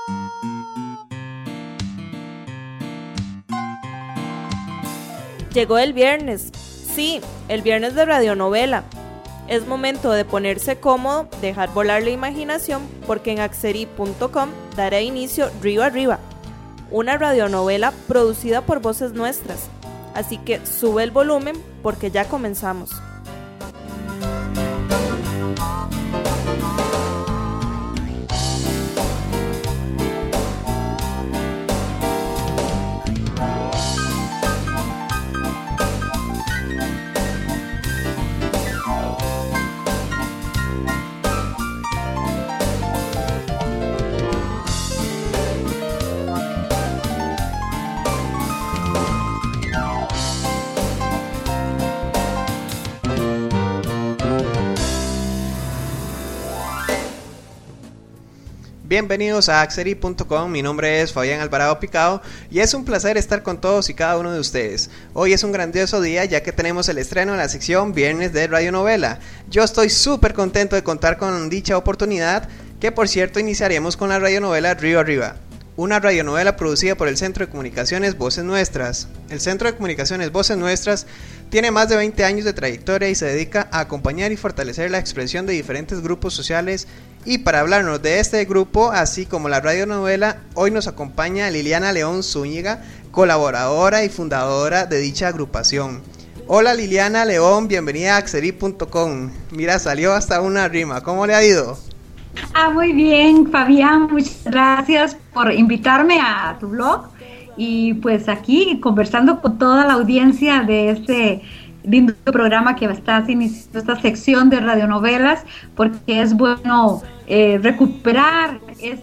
Llegó el viernes, sí, el viernes de radionovela. Es momento de ponerse cómodo, dejar volar la imaginación, porque en axeri.com dará inicio Río Arriba, una radionovela producida por Voces Nuestras. Así que sube el volumen porque ya comenzamos. Bienvenidos a axeri.com, mi nombre es Fabián Alvarado Picado y es un placer estar con todos y cada uno de ustedes. Hoy es un grandioso día ya que tenemos el estreno de la sección Viernes de Radionovela. Yo estoy súper contento de contar con dicha oportunidad, que por cierto iniciaremos con la radionovela Río Arriba, una radionovela producida por el Centro de Comunicaciones Voces Nuestras. El Centro de Comunicaciones Voces Nuestras tiene más de 20 años de trayectoria y se dedica a acompañar y fortalecer la expresión de diferentes grupos sociales. Y para hablarnos de este grupo, así como la radionovela, hoy nos acompaña Liliana León Zúñiga, colaboradora y fundadora de dicha agrupación. Hola Liliana León, bienvenida a axeri.com. Mira, salió hasta una rima, ¿cómo le ha ido? Muy bien, Fabián, muchas gracias por invitarme a tu blog y pues aquí conversando con toda la audiencia de este lindo programa que estás iniciando, esta sección de radionovelas, porque es bueno recuperar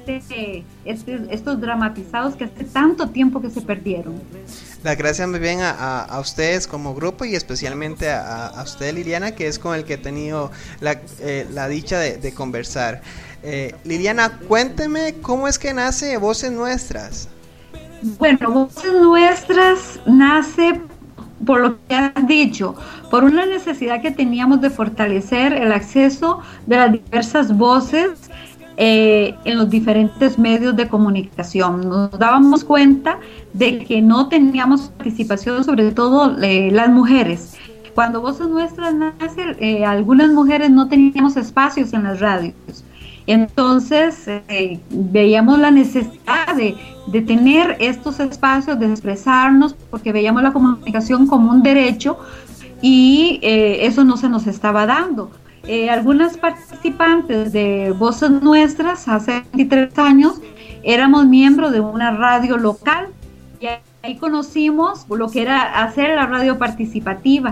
estos dramatizados que hace tanto tiempo que se perdieron. Las gracias muy bien a ustedes como grupo y especialmente a usted, Liliana, que es con el que he tenido la dicha de conversar. Liliana, cuénteme cómo es que nace Voces Nuestras. Bueno, Voces Nuestras nace, por lo que has dicho, por una necesidad que teníamos de fortalecer el acceso de las diversas voces en los diferentes medios de comunicación. Nos dábamos cuenta de que no teníamos participación, sobre todo las mujeres. Cuando Voces Nuestras nace, algunas mujeres no teníamos espacios en las radios. Entonces veíamos la necesidad de tener estos espacios, de expresarnos, porque veíamos la comunicación como un derecho y eso no se nos estaba dando. Algunas participantes de Voces Nuestras hace 23 años éramos miembros de una radio local y ahí conocimos lo que era hacer la radio participativa.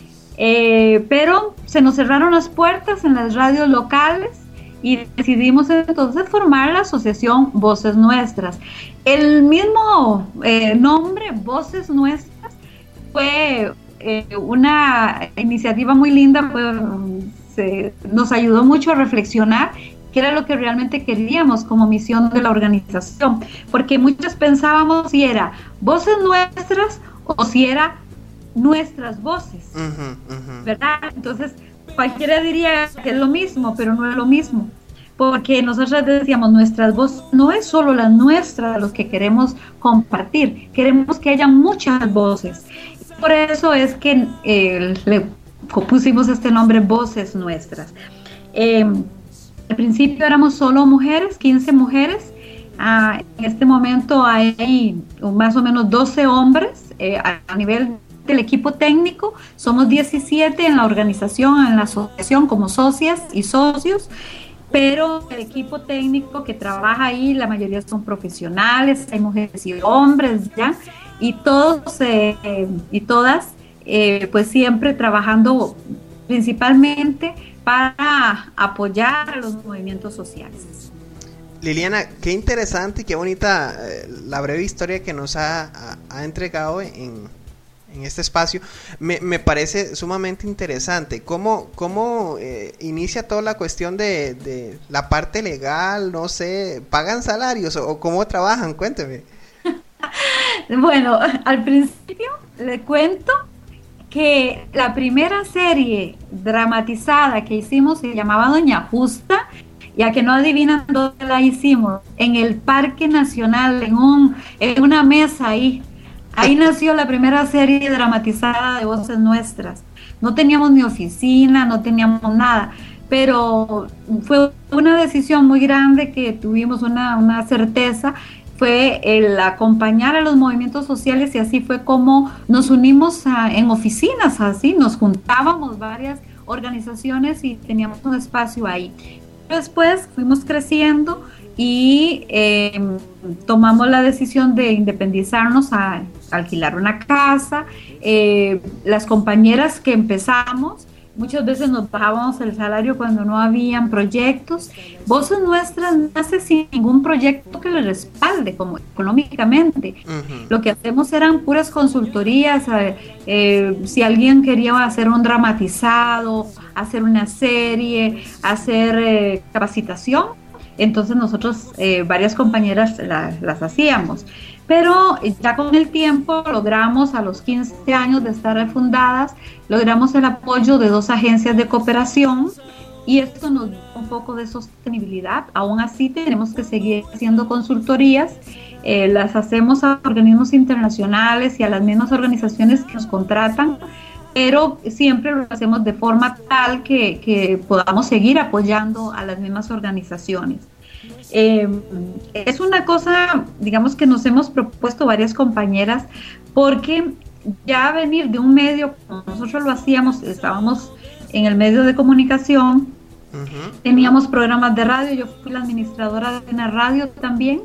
Pero se nos cerraron las puertas en las radios locales y decidimos entonces formar la asociación Voces Nuestras. El mismo nombre, Voces Nuestras, fue una iniciativa muy linda, nos ayudó mucho a reflexionar qué era lo que realmente queríamos como misión de la organización, porque muchos pensábamos si era Voces Nuestras o si era Nuestras Voces, ¿verdad? Entonces cualquiera diría que es lo mismo, pero no es lo mismo, porque nosotros decíamos, nuestras voces no es solo la nuestra los que queremos compartir, queremos que haya muchas voces. Por eso es que le pusimos este nombre, Voces Nuestras. Al principio éramos solo mujeres, 15 mujeres. En este momento hay más o menos 12 hombres a nivel del equipo técnico. Somos 17 en la organización, en la asociación como socias y socios, pero el equipo técnico que trabaja ahí, la mayoría son profesionales, hay mujeres y hombres ya, y todos y todas pues siempre trabajando principalmente para apoyar a los movimientos sociales. Liliana, qué interesante y qué bonita la breve historia que nos ha entregado en este espacio. Me parece sumamente interesante. ¿Cómo inicia toda la cuestión de la parte legal? No sé, ¿pagan salarios o cómo trabajan? Cuénteme. Bueno, al principio le cuento que la primera serie dramatizada que hicimos se llamaba Doña Justa Ya que no adivinan dónde la hicimos, en el Parque Nacional, en una mesa ahí. Ahí nació la primera serie dramatizada de Voces Nuestras. No teníamos ni oficina, no teníamos nada, pero fue una decisión muy grande que tuvimos una certeza, fue el acompañar a los movimientos sociales, y así fue como nos unimos en oficinas, así nos juntábamos varias organizaciones y teníamos un espacio ahí. Después fuimos creciendo y tomamos la decisión de independizarnos, a alquilar una casa. Las compañeras que empezamos, muchas veces nos bajábamos el salario cuando no habían proyectos. Voces Nuestras nace sin ningún proyecto que le respalde como económicamente. Uh-huh. Lo que hacemos eran puras consultorías. Si alguien quería hacer un dramatizado, hacer una serie, hacer capacitación, entonces nosotros, varias compañeras las hacíamos. Pero ya con el tiempo logramos, a los 15 años de estar refundadas, logramos el apoyo de 2 agencias de cooperación, y esto nos da un poco de sostenibilidad. Aún así tenemos que seguir haciendo consultorías, las hacemos a organismos internacionales y a las mismas organizaciones que nos contratan, pero siempre lo hacemos de forma tal que podamos seguir apoyando a las mismas organizaciones. Es una cosa, digamos, que nos hemos propuesto varias compañeras, porque ya venir de un medio, como nosotros lo hacíamos, estábamos en el medio de comunicación, uh-huh. Teníamos programas de radio, yo fui la administradora de una radio también,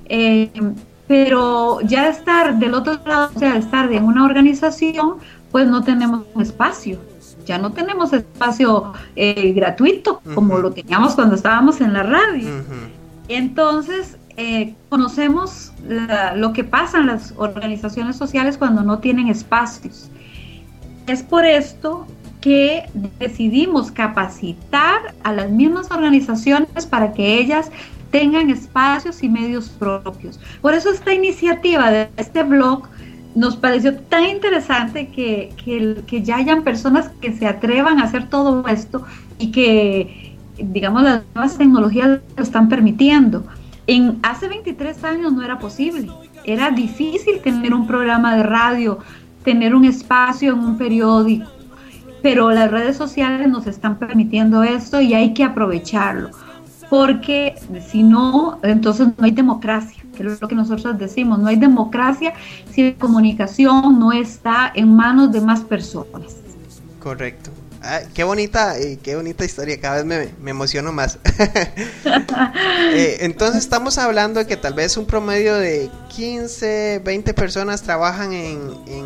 pero ya estar del otro lado, o sea, estar en una organización, pues no tenemos un espacio. Ya no tenemos espacio gratuito, uh-huh. como lo teníamos cuando estábamos en la radio. Uh-huh. Entonces, conocemos lo que pasa en las organizaciones sociales cuando no tienen espacios. Es por esto que decidimos capacitar a las mismas organizaciones para que ellas tengan espacios y medios propios. Por eso esta iniciativa de este blog nos pareció tan interesante que ya hayan personas que se atrevan a hacer todo esto, y que, digamos, las nuevas tecnologías lo están permitiendo. Hace 23 años no era posible, era difícil tener un programa de radio, tener un espacio en un periódico, pero las redes sociales nos están permitiendo esto y hay que aprovecharlo, porque si no, entonces no hay democracia, que es lo que nosotros decimos, no hay democracia si la comunicación no está en manos de más personas. Correcto. Qué bonita historia, cada vez me emociono más. Entonces estamos hablando de que tal vez un promedio de 15, 20 personas trabajan en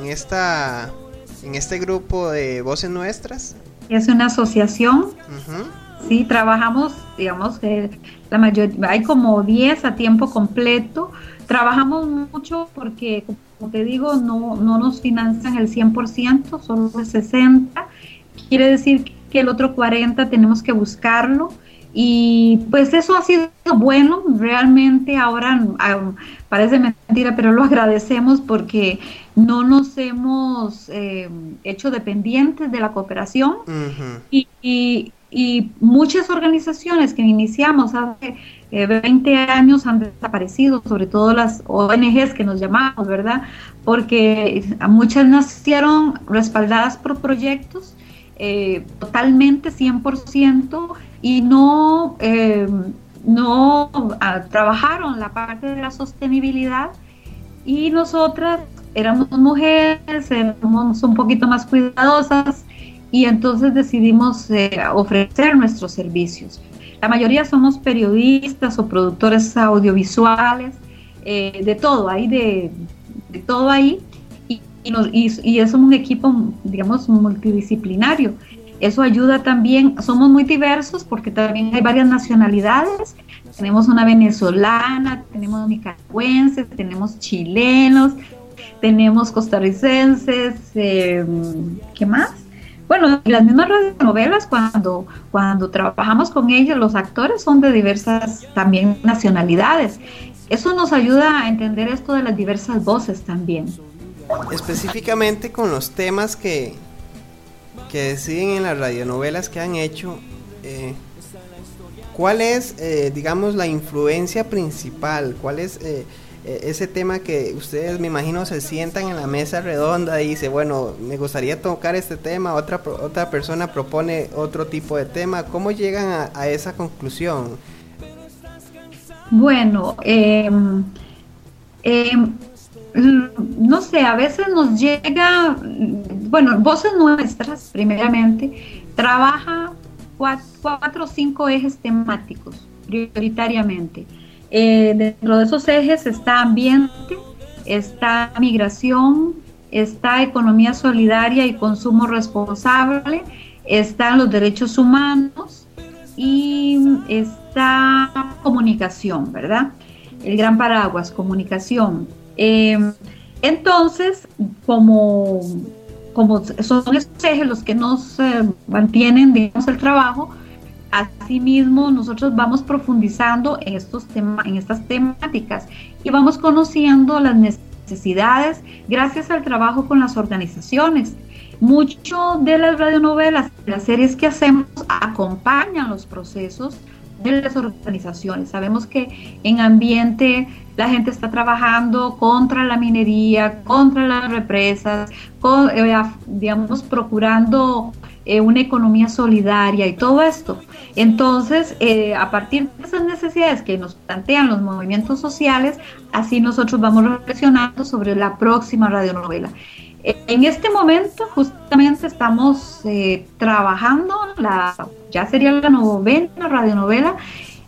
este grupo de Voces Nuestras. Es una asociación. Uh-huh. Sí, trabajamos, digamos que la mayoría, hay como 10 a tiempo completo. Trabajamos mucho porque, como te digo, no nos financian el 100%, solo el 60%. Quiere decir que el otro 40% tenemos que buscarlo, y pues eso ha sido bueno. Realmente ahora parece mentira, pero lo agradecemos porque no nos hemos hecho dependientes de la cooperación. Uh-huh. Y muchas organizaciones que iniciamos hace 20 años han desaparecido, sobre todo las ONGs que nos llamamos, ¿verdad? Porque muchas nacieron respaldadas por proyectos totalmente 100%, y no trabajaron la parte de la sostenibilidad, y nosotras éramos mujeres, éramos un poquito más cuidadosas, y entonces decidimos ofrecer nuestros servicios. La mayoría somos periodistas o productores audiovisuales, de todo, hay de todo ahí. Y es un equipo, digamos, multidisciplinario. Eso ayuda también. Somos muy diversos porque también hay varias nacionalidades. Tenemos una venezolana, tenemos nicaragüenses, tenemos chilenos, tenemos costarricenses, ¿qué más? Bueno, las mismas radionovelas, cuando trabajamos con ellos, los actores son de diversas también nacionalidades. Eso nos ayuda a entender esto de las diversas voces también. Específicamente con los temas que deciden en las radionovelas que han hecho, ¿cuál es, digamos, la influencia principal? ¿Cuál es ese tema que ustedes, me imagino, se sientan en la mesa redonda y dice, bueno, me gustaría tocar este tema, otra persona propone otro tipo de tema? ¿Cómo llegan a esa conclusión? Bueno, no sé, a veces nos llega, bueno, Voces Nuestras, primeramente, trabaja 4 o 5 ejes temáticos, prioritariamente. Dentro de esos ejes está ambiente, está migración, está economía solidaria y consumo responsable, están los derechos humanos y está comunicación, ¿verdad? El gran paraguas, comunicación. Entonces, como son esos ejes los que nos mantienen, digamos, el trabajo, asimismo nosotros vamos profundizando en estas temáticas y vamos conociendo las necesidades gracias al trabajo con las organizaciones. Mucho de las radionovelas, las series que hacemos, acompañan los procesos de las organizaciones. Sabemos que en ambiente la gente está trabajando contra la minería, contra las represas, digamos, procurando una economía solidaria y todo esto. Entonces, a partir de esas necesidades que nos plantean los movimientos sociales, así nosotros vamos reflexionando sobre la próxima radionovela. En este momento justamente estamos trabajando, ya sería la 9ª radionovela,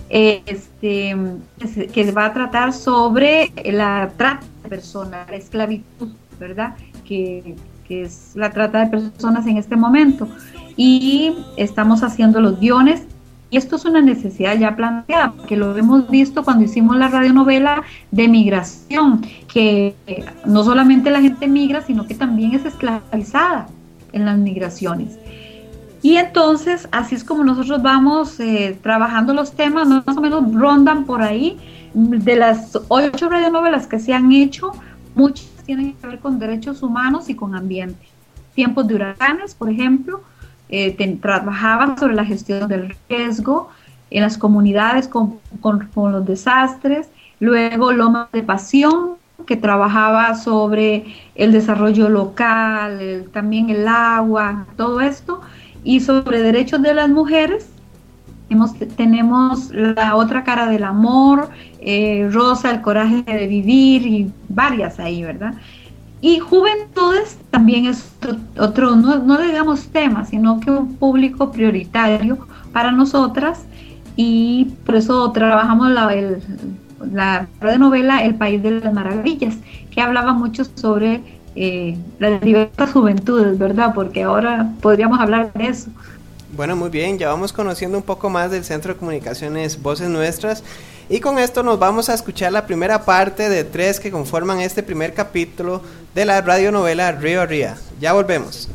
que va a tratar sobre la trata de personas, la esclavitud, ¿verdad? Que es la trata de personas en este momento. Y estamos haciendo los guiones, y esto es una necesidad ya planteada, porque lo hemos visto cuando hicimos la radionovela de migración, que no solamente la gente migra, sino que también es esclavizada en las migraciones. Y entonces, así es como nosotros vamos trabajando los temas, más o menos rondan por ahí. De las 8 radionovelas que se han hecho, muchas tienen que ver con derechos humanos y con ambiente. Tiempos de huracanes, por ejemplo, trabajaba sobre la gestión del riesgo en las comunidades con los desastres. Luego Lomas de Pasión, que trabajaba sobre el desarrollo local, también el agua, todo esto. Y sobre derechos de las mujeres, tenemos La otra cara del amor, Rosa, el coraje de vivir, y varias ahí, ¿verdad? Y Juventudes también es otro, no digamos tema, sino que un público prioritario para nosotras, y por eso trabajamos la radionovela El País de las Maravillas, que hablaba mucho sobre las diversas juventudes, ¿verdad? Porque ahora podríamos hablar de eso. Bueno, muy bien, ya vamos conociendo un poco más del Centro de Comunicaciones Voces Nuestras, y con esto nos vamos a escuchar la primera parte de 3 que conforman este primer capítulo de la radionovela Río Arriba. Ya volvemos.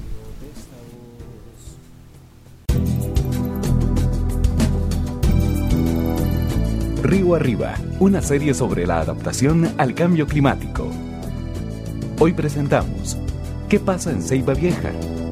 Río Arriba, una serie sobre la adaptación al cambio climático. Hoy presentamos ¿Qué pasa en Ceiba Vieja?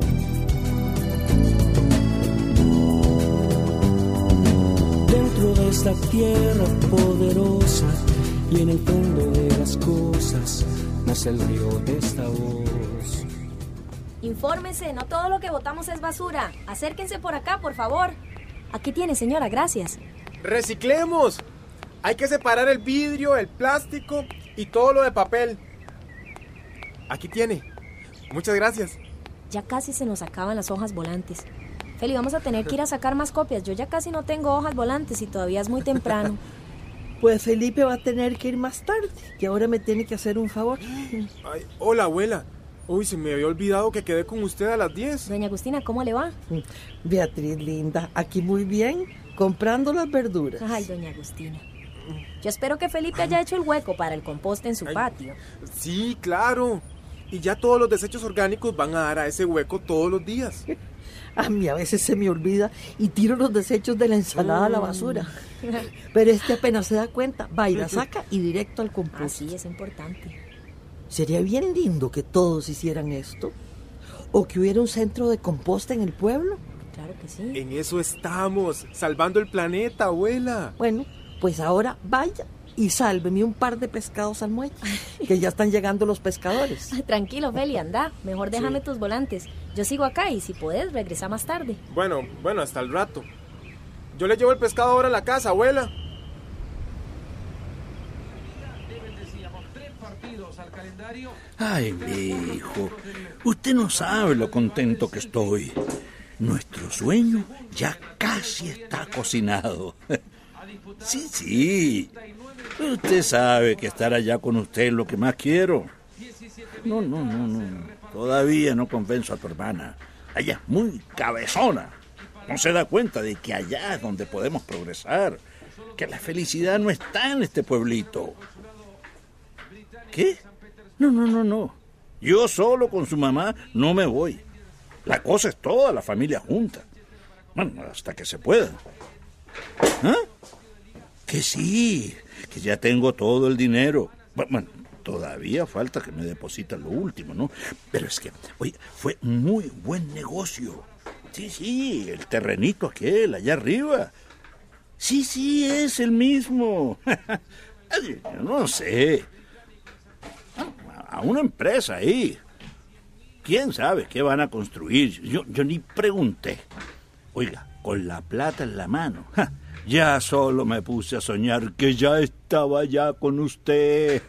Dentro de esta tierra poderosa y en el fondo de las cosas nace el río de esta voz. Infórmese, no todo lo que botamos es basura. Acérquense por acá, por favor. Aquí tiene, señora, gracias. ¡Reciclemos! Hay que separar el vidrio, el plástico y todo lo de papel. Aquí tiene. Muchas gracias. Ya casi se nos acaban las hojas volantes. Feli, vamos a tener que ir a sacar más copias. Yo ya casi no tengo hojas volantes y todavía es muy temprano. Pues Felipe va a tener que ir más tarde, que ahora me tiene que hacer un favor. Ay, hola, abuela. Uy, se me había olvidado que quedé con usted a las 10. Doña Agustina, ¿cómo le va? Beatriz, linda, aquí muy bien, comprando las verduras. Ay, doña Agustina. Yo espero que Felipe haya hecho el hueco para el compost en su patio. Sí, claro. Y ya todos los desechos orgánicos van a dar a ese hueco todos los días. A mí a veces se me olvida y tiro los desechos de la ensalada a la basura. Pero apenas se da cuenta, va y la saca y directo al compost. Sí, es importante. Sería bien lindo que todos hicieran esto. O que hubiera un centro de composta en el pueblo. claro que sí. En eso estamos, salvando el planeta, abuela. Bueno, pues ahora vaya y sálveme un par de pescados al muelle, que ya están llegando los pescadores. Tranquilo, Feli, anda. Mejor déjame tus volantes. Yo sigo acá y si podés, regresa más tarde. Bueno, hasta el rato. Yo le llevo el pescado ahora a la casa, abuela. Ay, mi hijo, usted no sabe lo contento que estoy. Nuestro sueño ya casi está cocinado. Sí. Usted sabe que estar allá con usted es lo que más quiero. No. Todavía no convenzo a tu hermana. Ella es muy cabezona. No se da cuenta de que allá es donde podemos progresar. Que la felicidad no está en este pueblito. ¿Qué? No. Yo solo con su mamá no me voy. La cosa es toda la familia junta. Bueno, hasta que se pueda. ¿Ah? Que sí, que ya tengo todo el dinero. Bueno, todavía falta que me depositen lo último, ¿no? Pero es que, oye, fue muy buen negocio. Sí, el terrenito aquel, allá arriba. Sí, es el mismo. No sé. A una empresa ahí. ¿Quién sabe qué van a construir? Yo ni pregunté. Oiga, con la plata en la mano, ya solo me puse a soñar que ya estaba allá con usted.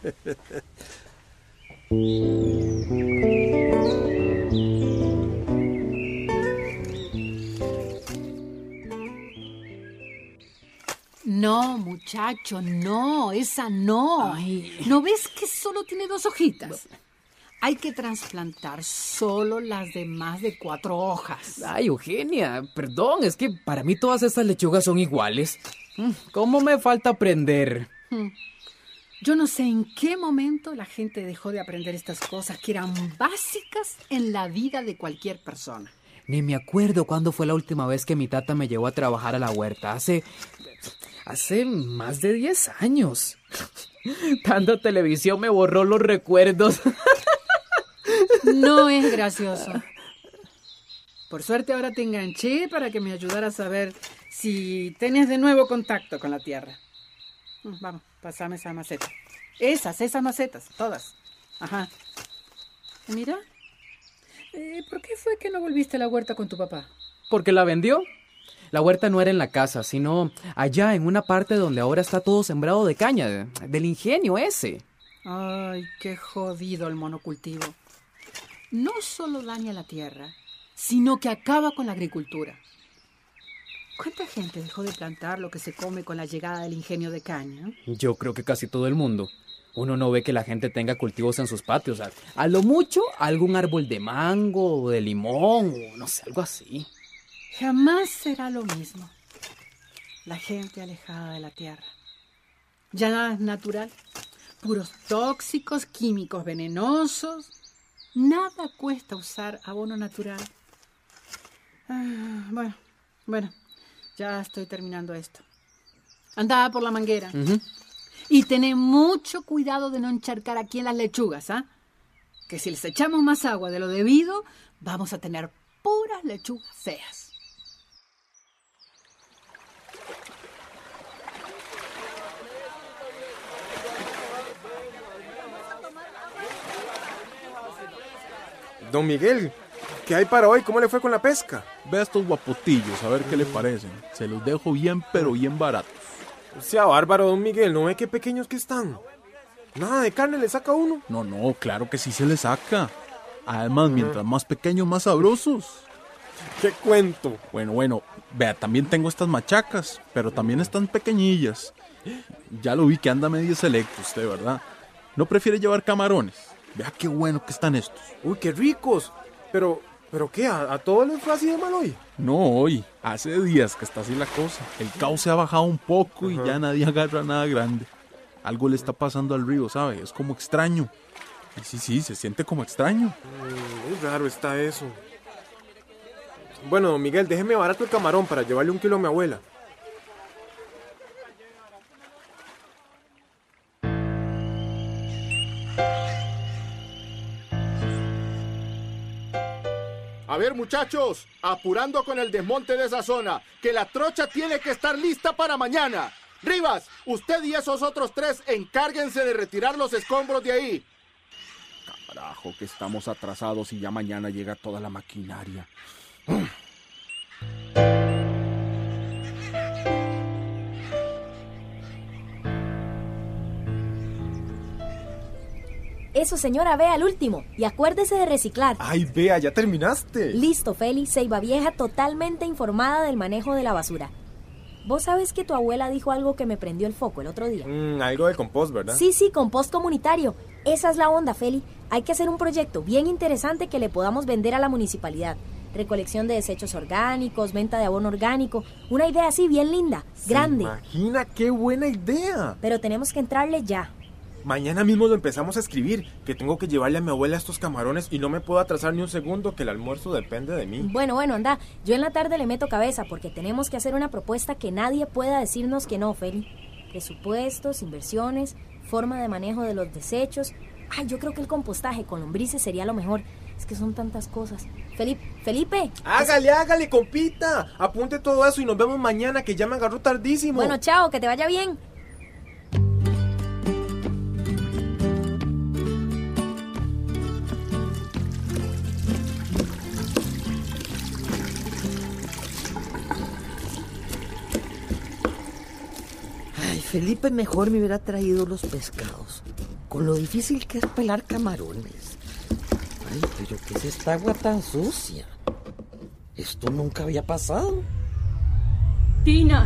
No, muchacho, no, esa no. Ay. ¿No ves que solo tiene 2 hojitas? Hay que trasplantar solo las de más de 4 hojas. Ay, Eugenia, perdón, es que para mí todas estas lechugas son iguales. ¿Cómo me falta aprender? Yo no sé en qué momento la gente dejó de aprender estas cosas que eran básicas en la vida de cualquier persona. Ni me acuerdo cuándo fue la última vez que mi tata me llevó a trabajar a la huerta. Hace más de 10 años. Tanta televisión me borró los recuerdos. No es gracioso. Por suerte ahora te enganché para que me ayudaras a ver si tienes de nuevo contacto con la tierra. Vamos, pásame esa maceta. Esas macetas, todas. Ajá. Mira. ¿Por qué fue que no volviste a la huerta con tu papá? Porque la vendió. La huerta no era en la casa, sino allá en una parte donde ahora está todo sembrado de caña, del ingenio ese. Ay, qué jodido el monocultivo. No solo daña la tierra, sino que acaba con la agricultura. ¿Cuánta gente dejó de plantar lo que se come con la llegada del ingenio de caña? Yo creo que casi todo el mundo. Uno no ve que la gente tenga cultivos en sus patios. A lo mucho, algún árbol de mango o de limón o no sé, algo así. Jamás será lo mismo. La gente alejada de la tierra. Ya nada es natural. Puros tóxicos, químicos venenosos. Nada cuesta usar abono natural. Bueno, ya estoy terminando esto. Anda por la manguera. Y tené mucho cuidado de no encharcar aquí en las lechugas, ¿ah? Que si les echamos más agua de lo debido, vamos a tener puras lechugas feas. Don Miguel, ¿qué hay para hoy? ¿Cómo le fue con la pesca? Ve a estos guapotillos, a ver qué le parecen. Se los dejo bien, pero bien baratos. Sea bárbaro, don Miguel, ¿no ve qué pequeños que están? ¿Nada de carne le saca uno? No, claro que sí se le saca. Además, mientras más pequeños, más sabrosos. ¡Qué cuento! Bueno, vea, también tengo estas machacas, pero también están pequeñillas. Ya lo vi que anda medio selecto usted, ¿verdad? ¿No prefiere llevar camarones? Vea qué bueno que están estos. ¡Uy, qué ricos! Pero ¿qué? ¿A todos les fue así de mal hoy? No hoy, hace días que está así la cosa. El cauce ha bajado un poco y ya nadie agarra nada grande. Algo le está pasando al río, ¿sabe? Es como extraño. Y sí, se siente como extraño. Muy raro está eso. Bueno, don Miguel, déjeme barato el camarón para llevarle 1 kilo a mi abuela. A ver, muchachos, apurando con el desmonte de esa zona, que la trocha tiene que estar lista para mañana. Rivas, usted y esos otros 3 encárguense de retirar los escombros de ahí. Carajo, que estamos atrasados y ya mañana llega toda la maquinaria. Eso, señora, vea al último. Y acuérdese de reciclar. Ay, vea, ya terminaste. Listo, Feli. Ceibavieja totalmente informada del manejo de la basura. ¿Vos sabes que tu abuela dijo algo que me prendió el foco el otro día? Algo de compost, ¿verdad? Sí, compost comunitario. Esa es la onda, Feli. Hay que hacer un proyecto bien interesante que le podamos vender a la municipalidad. Recolección de desechos orgánicos, venta de abono orgánico. Una idea así bien linda, grande. Imagina, qué buena idea. Pero tenemos que entrarle ya. Mañana mismo lo empezamos a escribir, que tengo que llevarle a mi abuela estos camarones y no me puedo atrasar ni un segundo, que el almuerzo depende de mí. Bueno, anda. Yo en la tarde le meto cabeza porque tenemos que hacer una propuesta que nadie pueda decirnos que no, Feli. Presupuestos, inversiones, forma de manejo de los desechos. Ay, yo creo que el compostaje con lombrices sería lo mejor. Es que son tantas cosas. Felipe. Hágale, compita. Apunte todo eso y nos vemos mañana, que ya me agarró tardísimo. Bueno, chao, que te vaya bien. Felipe mejor me hubiera traído los pescados, con lo difícil que es pelar camarones. Ay, pero ¿qué es esta agua tan sucia? Esto nunca había pasado. Tina.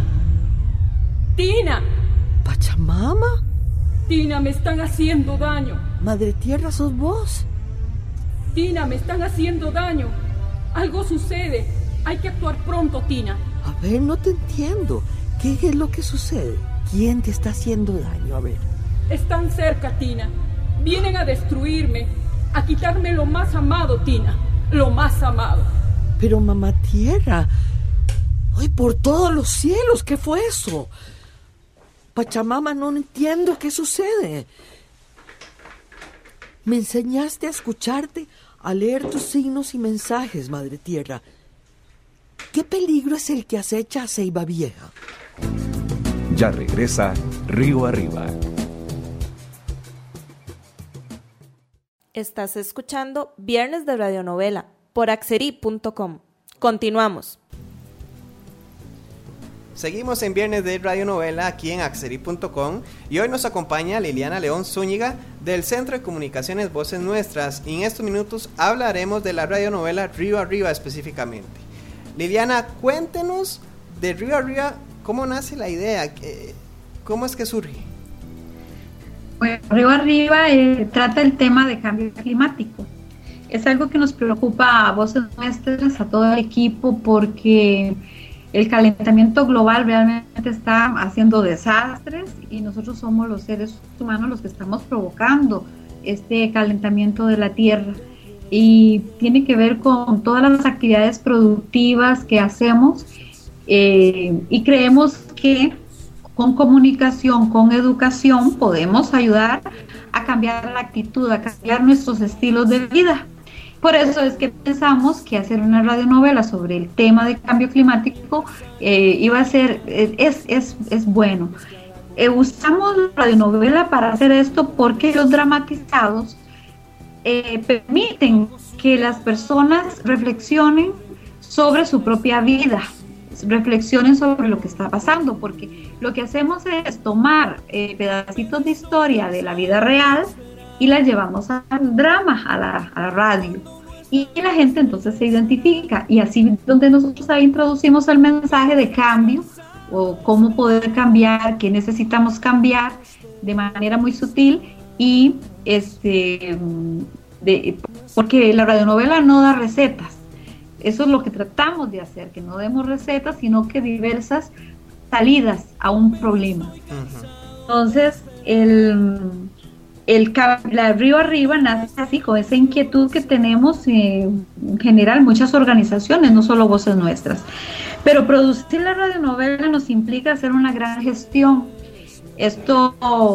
¿Pachamama? Tina, me están haciendo daño. Madre Tierra, ¿sos vos? Tina, me están haciendo daño. Algo sucede. Hay que actuar pronto, Tina. A ver, no te entiendo. ¿Qué es lo que sucede? ¿Quién te está haciendo daño? A ver. Están cerca, Tina. Vienen a destruirme, a quitarme lo más amado, Tina. Lo más amado. Pero mamá Tierra, ¡ay, por todos los cielos! ¿Qué fue eso? Pachamama, no entiendo qué sucede. Me enseñaste a escucharte, a leer tus signos y mensajes, Madre Tierra. ¿Qué peligro es el que acecha a Ceibavieja? Ya regresa Río Arriba. Estás escuchando Viernes de Radionovela por Axerí.com. Continuamos. Seguimos en Viernes de Radionovela aquí en Axerí.com y hoy nos acompaña Liliana León Zúñiga del Centro de Comunicaciones Voces Nuestras, y en estos minutos hablaremos de la radionovela Río Arriba específicamente. Liliana, cuéntenos de Río Arriba. ¿Cómo nace la idea? ¿Cómo es que surge? Bueno, Río Arriba trata el tema de cambio climático. Es algo que nos preocupa a Voces Nuestras, a todo el equipo, porque el calentamiento global realmente está haciendo desastres y nosotros somos los seres humanos los que estamos provocando este calentamiento de la Tierra. Y tiene que ver con todas las actividades productivas que hacemos. Y creemos que con comunicación, con educación, podemos ayudar a cambiar la actitud, a cambiar nuestros estilos de vida. Por eso es que pensamos que hacer una radionovela sobre el tema de cambio climático iba a ser, es bueno. Usamos la radionovela para hacer esto porque los dramatizados permiten que las personas reflexionen sobre su propia vida, reflexionen sobre lo que está pasando, porque lo que hacemos es tomar pedacitos de historia de la vida real y la llevamos al drama, a la radio, y la gente entonces se identifica, y así donde nosotros ahí introducimos el mensaje de cambio, o cómo poder cambiar, qué necesitamos cambiar de manera muy sutil, y porque la radionovela no da recetas. Eso es lo que tratamos de hacer, que no demos recetas, sino que diversas salidas a un problema. Uh-huh. Entonces, la Río Arriba nace así, con esa inquietud que tenemos en general muchas organizaciones, no solo Voces Nuestras. Pero producir la radionovela nos implica hacer una gran gestión. Esto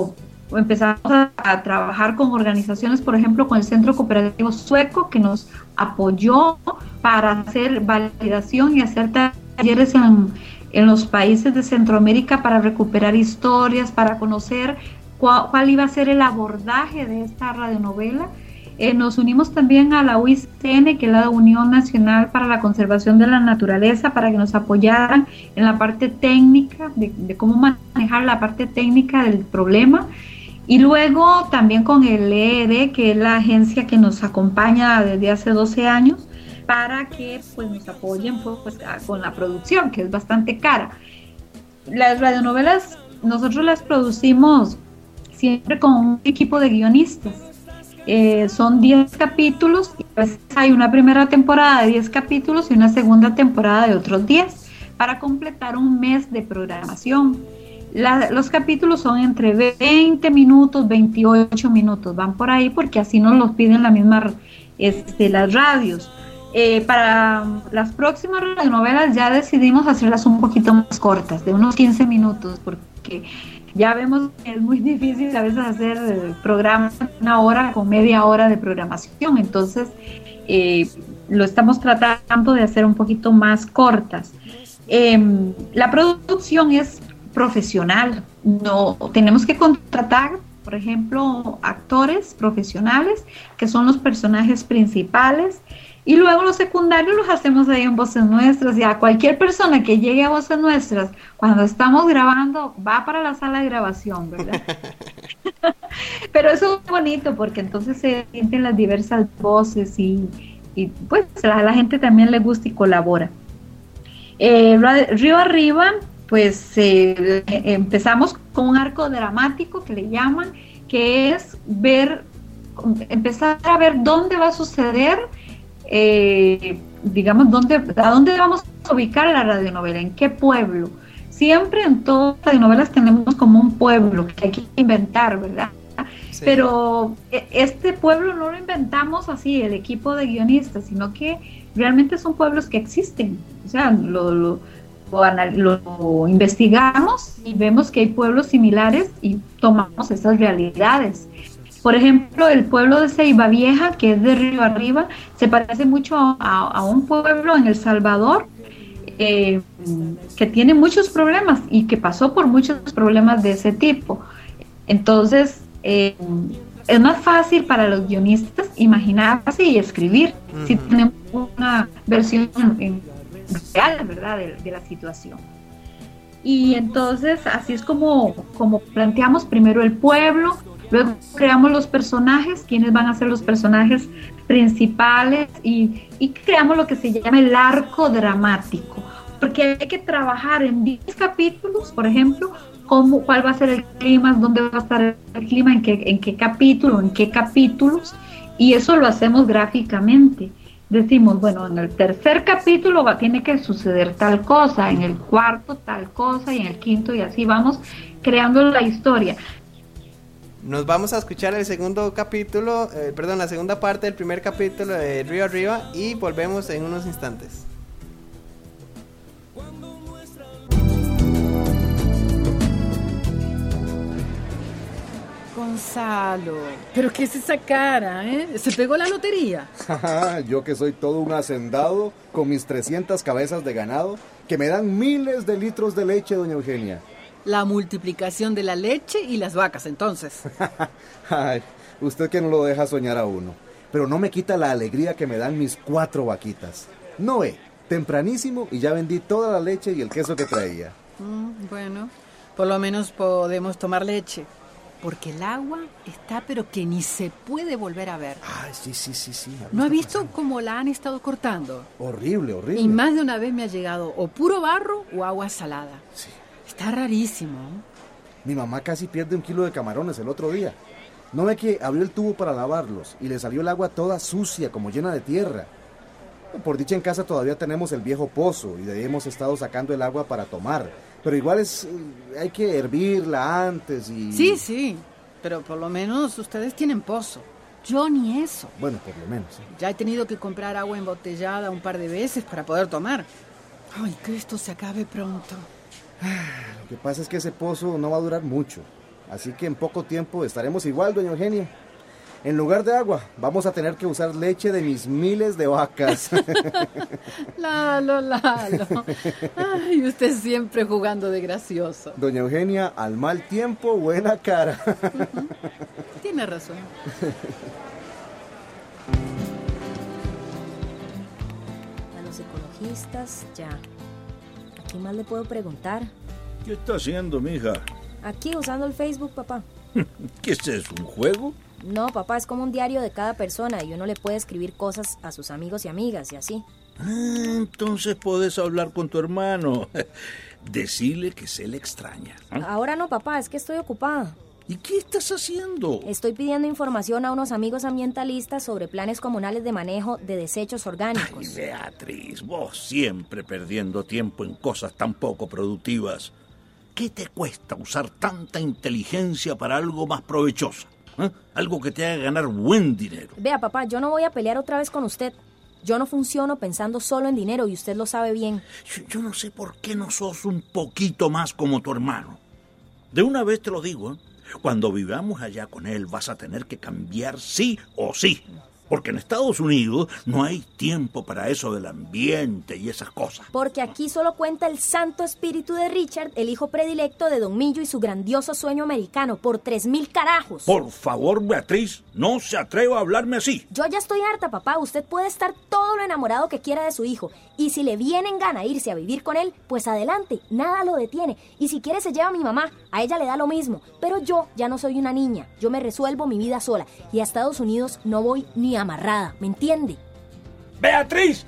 empezamos a trabajar con organizaciones, por ejemplo, con el Centro Cooperativo Sueco, que nos apoyó para hacer validación y hacer talleres en los países de Centroamérica para recuperar historias, para conocer cuál iba a ser el abordaje de esta radionovela. Nos unimos también a la UICN, que es la Unión Nacional para la Conservación de la Naturaleza, para que nos apoyaran en la parte técnica, de cómo manejar la parte técnica del problema. Y luego también con el EED, que es la agencia que nos acompaña desde hace 12 años, para que pues, nos apoyen pues, con la producción, que es bastante cara. Las radionovelas nosotros las producimos siempre con un equipo de guionistas. Son 10 capítulos y a veces hay una primera temporada de 10 capítulos y una segunda temporada de otros 10 para completar un mes de programación. Los capítulos son entre 20 minutos, 28 minutos, van por ahí porque así nos los piden las radios. Para las próximas radionovelas ya decidimos hacerlas un poquito más cortas, de unos 15 minutos, porque ya vemos que es muy difícil a veces hacer programas de 1 hora con media hora de programación, entonces lo estamos tratando de hacer un poquito más cortas. La producción es profesional, no tenemos que contratar, por ejemplo, actores profesionales que son los personajes principales. Y luego los secundarios los hacemos ahí en Voces Nuestras. Y a cualquier persona que llegue a Voces Nuestras, cuando estamos grabando, va para la sala de grabación, ¿verdad? Pero eso es bonito porque entonces se sienten las diversas voces y pues a la gente también le gusta y colabora. Río Arriba, pues empezamos con un arco dramático que le llaman, que es empezar a ver dónde va a suceder, digamos, a dónde vamos a ubicar la radionovela, en qué pueblo. Siempre en todas las radionovelas tenemos como un pueblo que hay que inventar, ¿verdad? Sí. Pero este pueblo no lo inventamos así, el equipo de guionistas, sino que realmente son pueblos que existen. O sea, lo investigamos y vemos que hay pueblos similares y tomamos esas realidades. Por ejemplo, el pueblo de Ceiba Vieja, que es de Río Arriba, se parece mucho a un pueblo en El Salvador que tiene muchos problemas y que pasó por muchos problemas de ese tipo. Entonces, es más fácil para los guionistas imaginarse y escribir si tenemos una versión real, ¿verdad?, de la situación. Y entonces, así es como planteamos primero el pueblo. Luego creamos los personajes, quiénes van a ser los personajes principales y creamos lo que se llama el arco dramático, porque hay que trabajar en 10 capítulos, por ejemplo, cuál va a ser el clima, dónde va a estar el clima, en qué capítulo, en qué capítulos, y eso lo hacemos gráficamente. Decimos, bueno, en el tercer capítulo tiene que suceder tal cosa, en el cuarto tal cosa y en el quinto, y así vamos creando la historia. Nos vamos a escuchar el segundo capítulo, la segunda parte del primer capítulo de Río Arriba y volvemos en unos instantes. Gonzalo, ¿pero qué es esa cara, ¿Se pegó la lotería? Yo que soy todo un hacendado con mis 300 cabezas de ganado que me dan miles de litros de leche, doña Eugenia. La multiplicación de la leche y las vacas, entonces. Ay, usted que no lo deja soñar a uno. Pero no me quita la alegría que me dan mis 4 vaquitas. Noé, tempranísimo y ya vendí toda la leche y el queso que traía. Bueno, por lo menos podemos tomar leche. Porque el agua está pero que ni se puede volver a ver. Ay, sí. ¿No ha visto cómo la han estado cortando? Horrible. Y más de una vez me ha llegado o puro barro o agua salada. Sí. Está rarísimo. Mi mamá casi pierde 1 kilo de camarones el otro día. ¿No ve que abrió el tubo para lavarlos y le salió el agua toda sucia, como llena de tierra? Por dicha en casa todavía tenemos el viejo pozo y de ahí hemos estado sacando el agua para tomar. Pero igual hay que hervirla antes y... Sí, pero por lo menos ustedes tienen pozo. Yo ni eso. Bueno, por lo menos. ¿Sí? Ya he tenido que comprar agua embotellada un par de veces para poder tomar. Ay, que esto se acabe pronto. Lo que pasa es que ese pozo no va a durar mucho. Así que en poco tiempo estaremos igual, doña Eugenia. En lugar de agua, vamos a tener que usar leche de mis miles de vacas. Lalo. Ay, usted siempre jugando de gracioso. Doña Eugenia, al mal tiempo, buena cara. Tiene razón. A los ecologistas, ya. ¿A quién más le puedo preguntar? ¿Qué está haciendo, mija? Aquí, usando el Facebook, papá. ¿Qué es eso, un juego? No, papá, es como un diario de cada persona y uno le puede escribir cosas a sus amigos y amigas y así. Entonces podés hablar con tu hermano. Decirle que se le extraña. Ahora no, papá, es que estoy ocupada. ¿Y qué estás haciendo? Estoy pidiendo información a unos amigos ambientalistas sobre planes comunales de manejo de desechos orgánicos. Ay, Beatriz, vos siempre perdiendo tiempo en cosas tan poco productivas. ¿Qué te cuesta usar tanta inteligencia para algo más provechoso? Algo que te haga ganar buen dinero. Vea, papá, yo no voy a pelear otra vez con usted. Yo no funciono pensando solo en dinero y usted lo sabe bien. Yo no sé por qué no sos un poquito más como tu hermano. De una vez te lo digo, cuando vivamos allá con él vas a tener que cambiar sí o sí. Porque en Estados Unidos no hay tiempo para eso del ambiente y esas cosas. Porque aquí solo cuenta el santo espíritu de Richard, el hijo predilecto de Don Millo y su grandioso sueño americano, por 3,000 carajos. Por favor, Beatriz, no se atreva a hablarme así. Yo ya estoy harta, papá. Usted puede estar todo lo enamorado que quiera de su hijo. Y si le viene en gana irse a vivir con él, pues adelante, nada lo detiene. Y si quiere se lleva a mi mamá, a ella le da lo mismo. Pero yo ya no soy una niña. Yo me resuelvo mi vida sola. Y a Estados Unidos no voy ni amarrada, ¿me entiende? ¡Beatriz!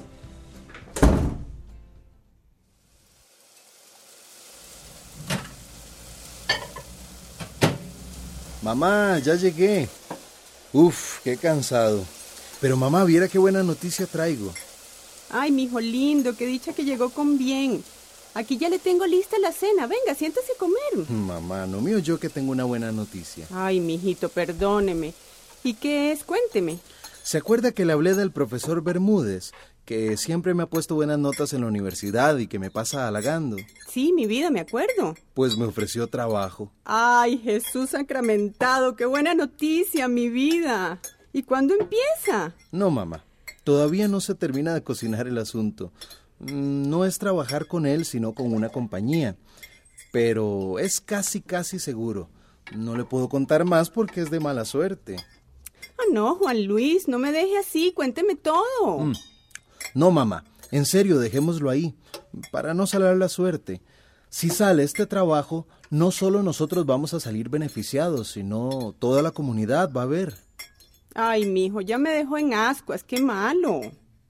Mamá, ya llegué. Uf, qué cansado. Pero mamá, viera qué buena noticia traigo. Ay, mijo lindo, qué dicha que llegó con bien. Aquí ya le tengo lista la cena. Venga, siéntese a comer. Mamá, no mío yo que tengo una buena noticia. Ay, mijito, perdóneme. ¿Y qué es? Cuénteme. ¿Se acuerda que le hablé del profesor Bermúdez, que siempre me ha puesto buenas notas en la universidad y que me pasa halagando? Sí, mi vida, me acuerdo. Pues me ofreció trabajo. Ay, Jesús sacramentado, qué buena noticia, mi vida. ¿Y cuándo empieza? No, mamá, todavía no se termina de cocinar el asunto. No es trabajar con él, sino con una compañía. Pero es casi seguro. No le puedo contar más porque es de mala suerte. Ah, no, Juan Luis, no me deje así, cuénteme todo. No, mamá, en serio, dejémoslo ahí, para no salar la suerte. Si sale este trabajo, no solo nosotros vamos a salir beneficiados, sino toda la comunidad va a ver. Ay, mijo, ya me dejó en ascuas, qué malo.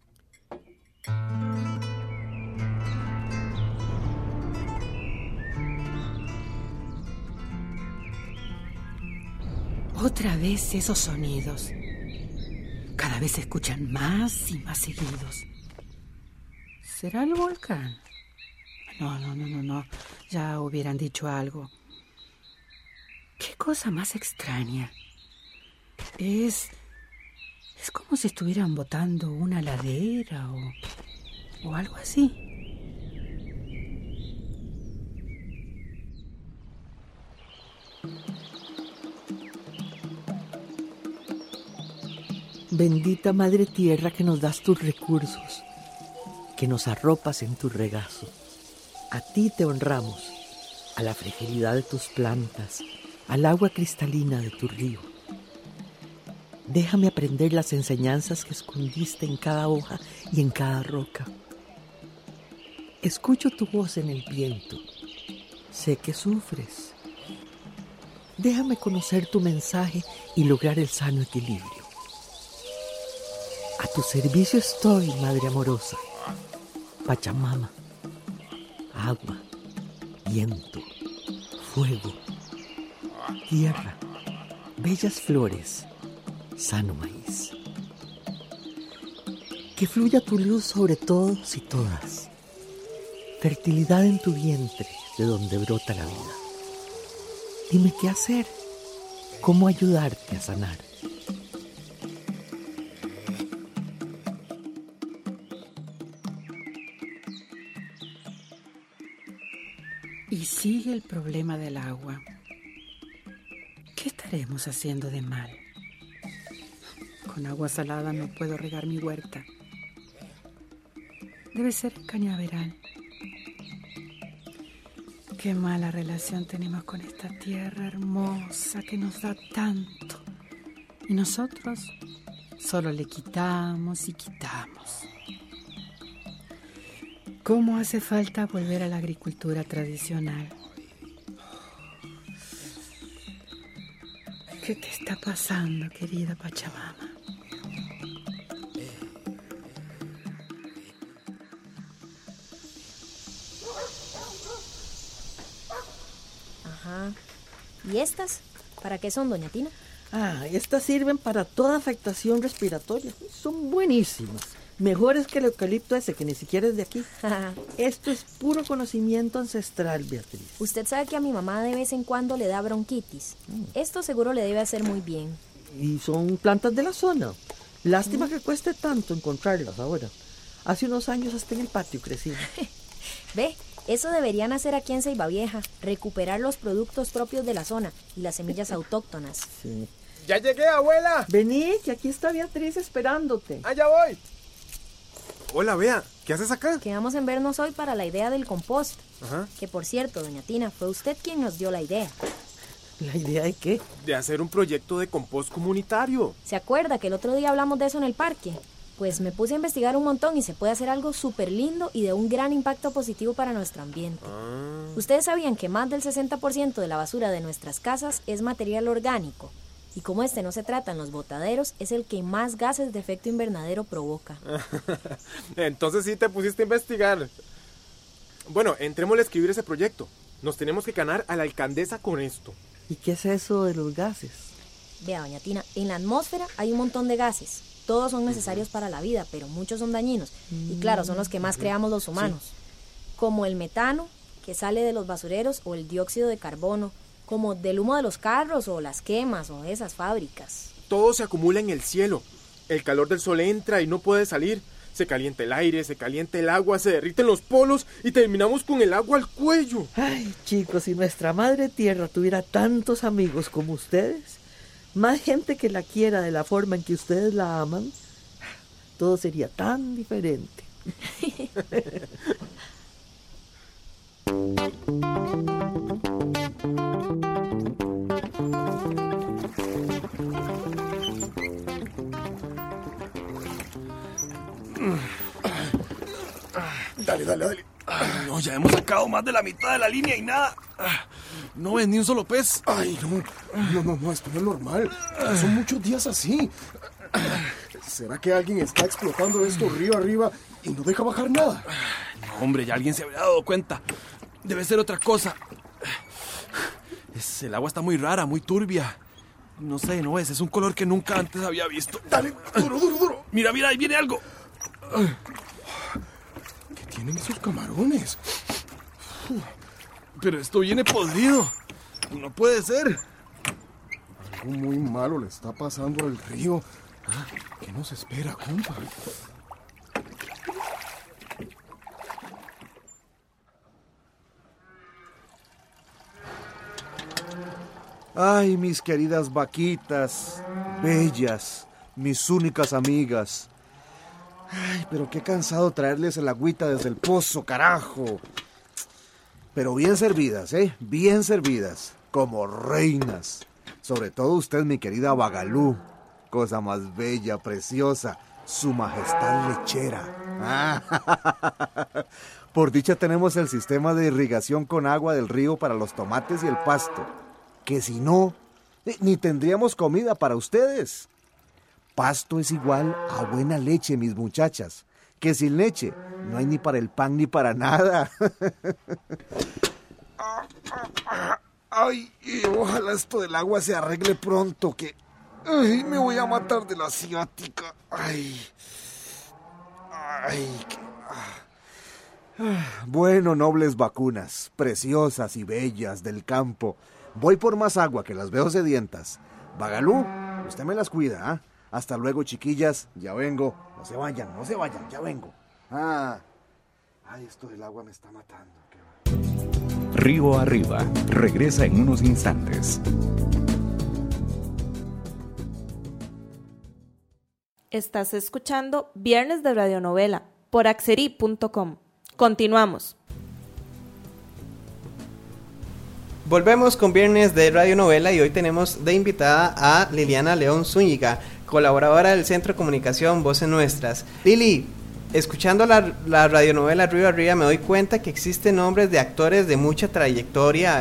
Otra vez esos sonidos. Cada vez se escuchan más y más seguidos. ¿Será el volcán? No. Ya hubieran dicho algo. Qué cosa más extraña. Es como si estuvieran botando una ladera o algo así. Bendita Madre Tierra que nos das tus recursos, que nos arropas en tu regazo. A ti te honramos, a la fragilidad de tus plantas, al agua cristalina de tu río. Déjame aprender las enseñanzas que escondiste en cada hoja y en cada roca. Escucho tu voz en el viento. Sé que sufres. Déjame conocer tu mensaje y lograr el sano equilibrio. A tu servicio estoy, Madre amorosa. Pachamama, agua, viento, fuego, tierra, bellas flores, sano maíz. Que fluya tu luz sobre todos y todas. Fertilidad en tu vientre, de donde brota la vida. Dime qué hacer, cómo ayudarte a sanar. Y sigue el problema del agua. ¿Qué estaremos haciendo de mal? Con agua salada no puedo regar mi huerta. Debe ser el cañaveral. Qué mala relación tenemos con esta tierra hermosa que nos da tanto. Y nosotros solo le quitamos y quitamos. ¿Cómo hace falta volver a la agricultura tradicional? ¿Qué te está pasando, querida Pachamama? Ajá. ¿Y estas? ¿Para qué son, doña Tina? Estas sirven para toda afectación respiratoria. Son buenísimas. Mejores que el eucalipto ese, que ni siquiera es de aquí. Esto es puro conocimiento ancestral, Beatriz. Usted sabe que a mi mamá de vez en cuando le da bronquitis. Esto seguro le debe hacer muy bien. Y son plantas de la zona. Lástima que cueste tanto encontrarlas ahora. Hace unos años hasta en el patio crecían. Ve, eso deberían hacer aquí en Ceiba Vieja. Recuperar los productos propios de la zona y las semillas autóctonas. Sí. ¡Ya llegué, abuela! Vení, que aquí está Beatriz esperándote. ¡Allá voy! Hola, Bea, ¿qué haces acá? Quedamos en vernos hoy para la idea del compost. Ajá. Que por cierto, doña Tina, fue usted quien nos dio la idea. ¿La idea de qué? De hacer un proyecto de compost comunitario. ¿Se acuerda que el otro día hablamos de eso en el parque? Pues me puse a investigar un montón y se puede hacer algo súper lindo y de un gran impacto positivo para nuestro ambiente. Ustedes sabían que más del 60% de la basura de nuestras casas es material orgánico. Y como este no se trata en los botaderos, es el que más gases de efecto invernadero provoca. Entonces sí te pusiste a investigar. Bueno, entrémosle a escribir ese proyecto. Nos tenemos que ganar a la alcaldesa con esto. ¿Y qué es eso de los gases? Vea, doña Tina, en la atmósfera hay un montón de gases. Todos son necesarios para la vida, pero muchos son dañinos. Y claro, son los que más creamos los humanos. Sí. Como el metano, que sale de los basureros, o el dióxido de carbono, como del humo de los carros o las quemas o esas fábricas. Todo se acumula en el cielo. El calor del sol entra y no puede salir. Se calienta el aire, se calienta el agua, se derriten los polos y terminamos con el agua al cuello. Ay, chicos, si nuestra madre tierra tuviera tantos amigos como ustedes, más gente que la quiera de la forma en que ustedes la aman, todo sería tan diferente. Dale. No, ya hemos sacado más de la mitad de la línea y nada. No ves ni un solo pez. Ay, no, esto no es normal. Son muchos días así. ¿Será que alguien está explotando esto río arriba y no deja bajar nada? No, hombre, ya alguien se habría dado cuenta. Debe ser otra cosa. El agua está muy rara, muy turbia. No sé, no ves, es un color que nunca antes había visto. Dale, duro. Mira, ahí viene algo. ¿Qué tienen esos camarones? Pero esto viene podrido. No puede ser. Algo muy malo le está pasando al río. ¿Qué nos espera, compa? Ay, mis queridas vaquitas, bellas, mis únicas amigas. Ay, pero qué cansado traerles el agüita desde el pozo, carajo. Pero bien servidas, bien servidas, como reinas. Sobre todo usted, mi querida Bagalú, cosa más bella, preciosa, su majestad lechera. Por dicha tenemos el sistema de irrigación con agua del río para los tomates y el pasto. Que si no, ni tendríamos comida para ustedes. Pasto es igual a buena leche, mis muchachas. Que sin leche no hay ni para el pan ni para nada. Ay, y ojalá esto del agua se arregle pronto, que me voy a matar de la ciática. Bueno, nobles vacunas, preciosas y bellas del campo. Voy por más agua, que las veo sedientas. Bagalú, usted me las cuida, ¿ah? Hasta luego, chiquillas, ya vengo. No se vayan, ya vengo. Esto del agua me está matando. Río Arriba regresa en unos instantes. Estás escuchando Viernes de Radionovela por Axerí.com. Continuamos. Volvemos con Viernes de Radionovela y hoy tenemos de invitada a Liliana León Zúñiga, colaboradora del Centro de Comunicación Voces Nuestras. Lili, escuchando la radionovela Río Arriba me doy cuenta que existen nombres de actores de mucha trayectoria.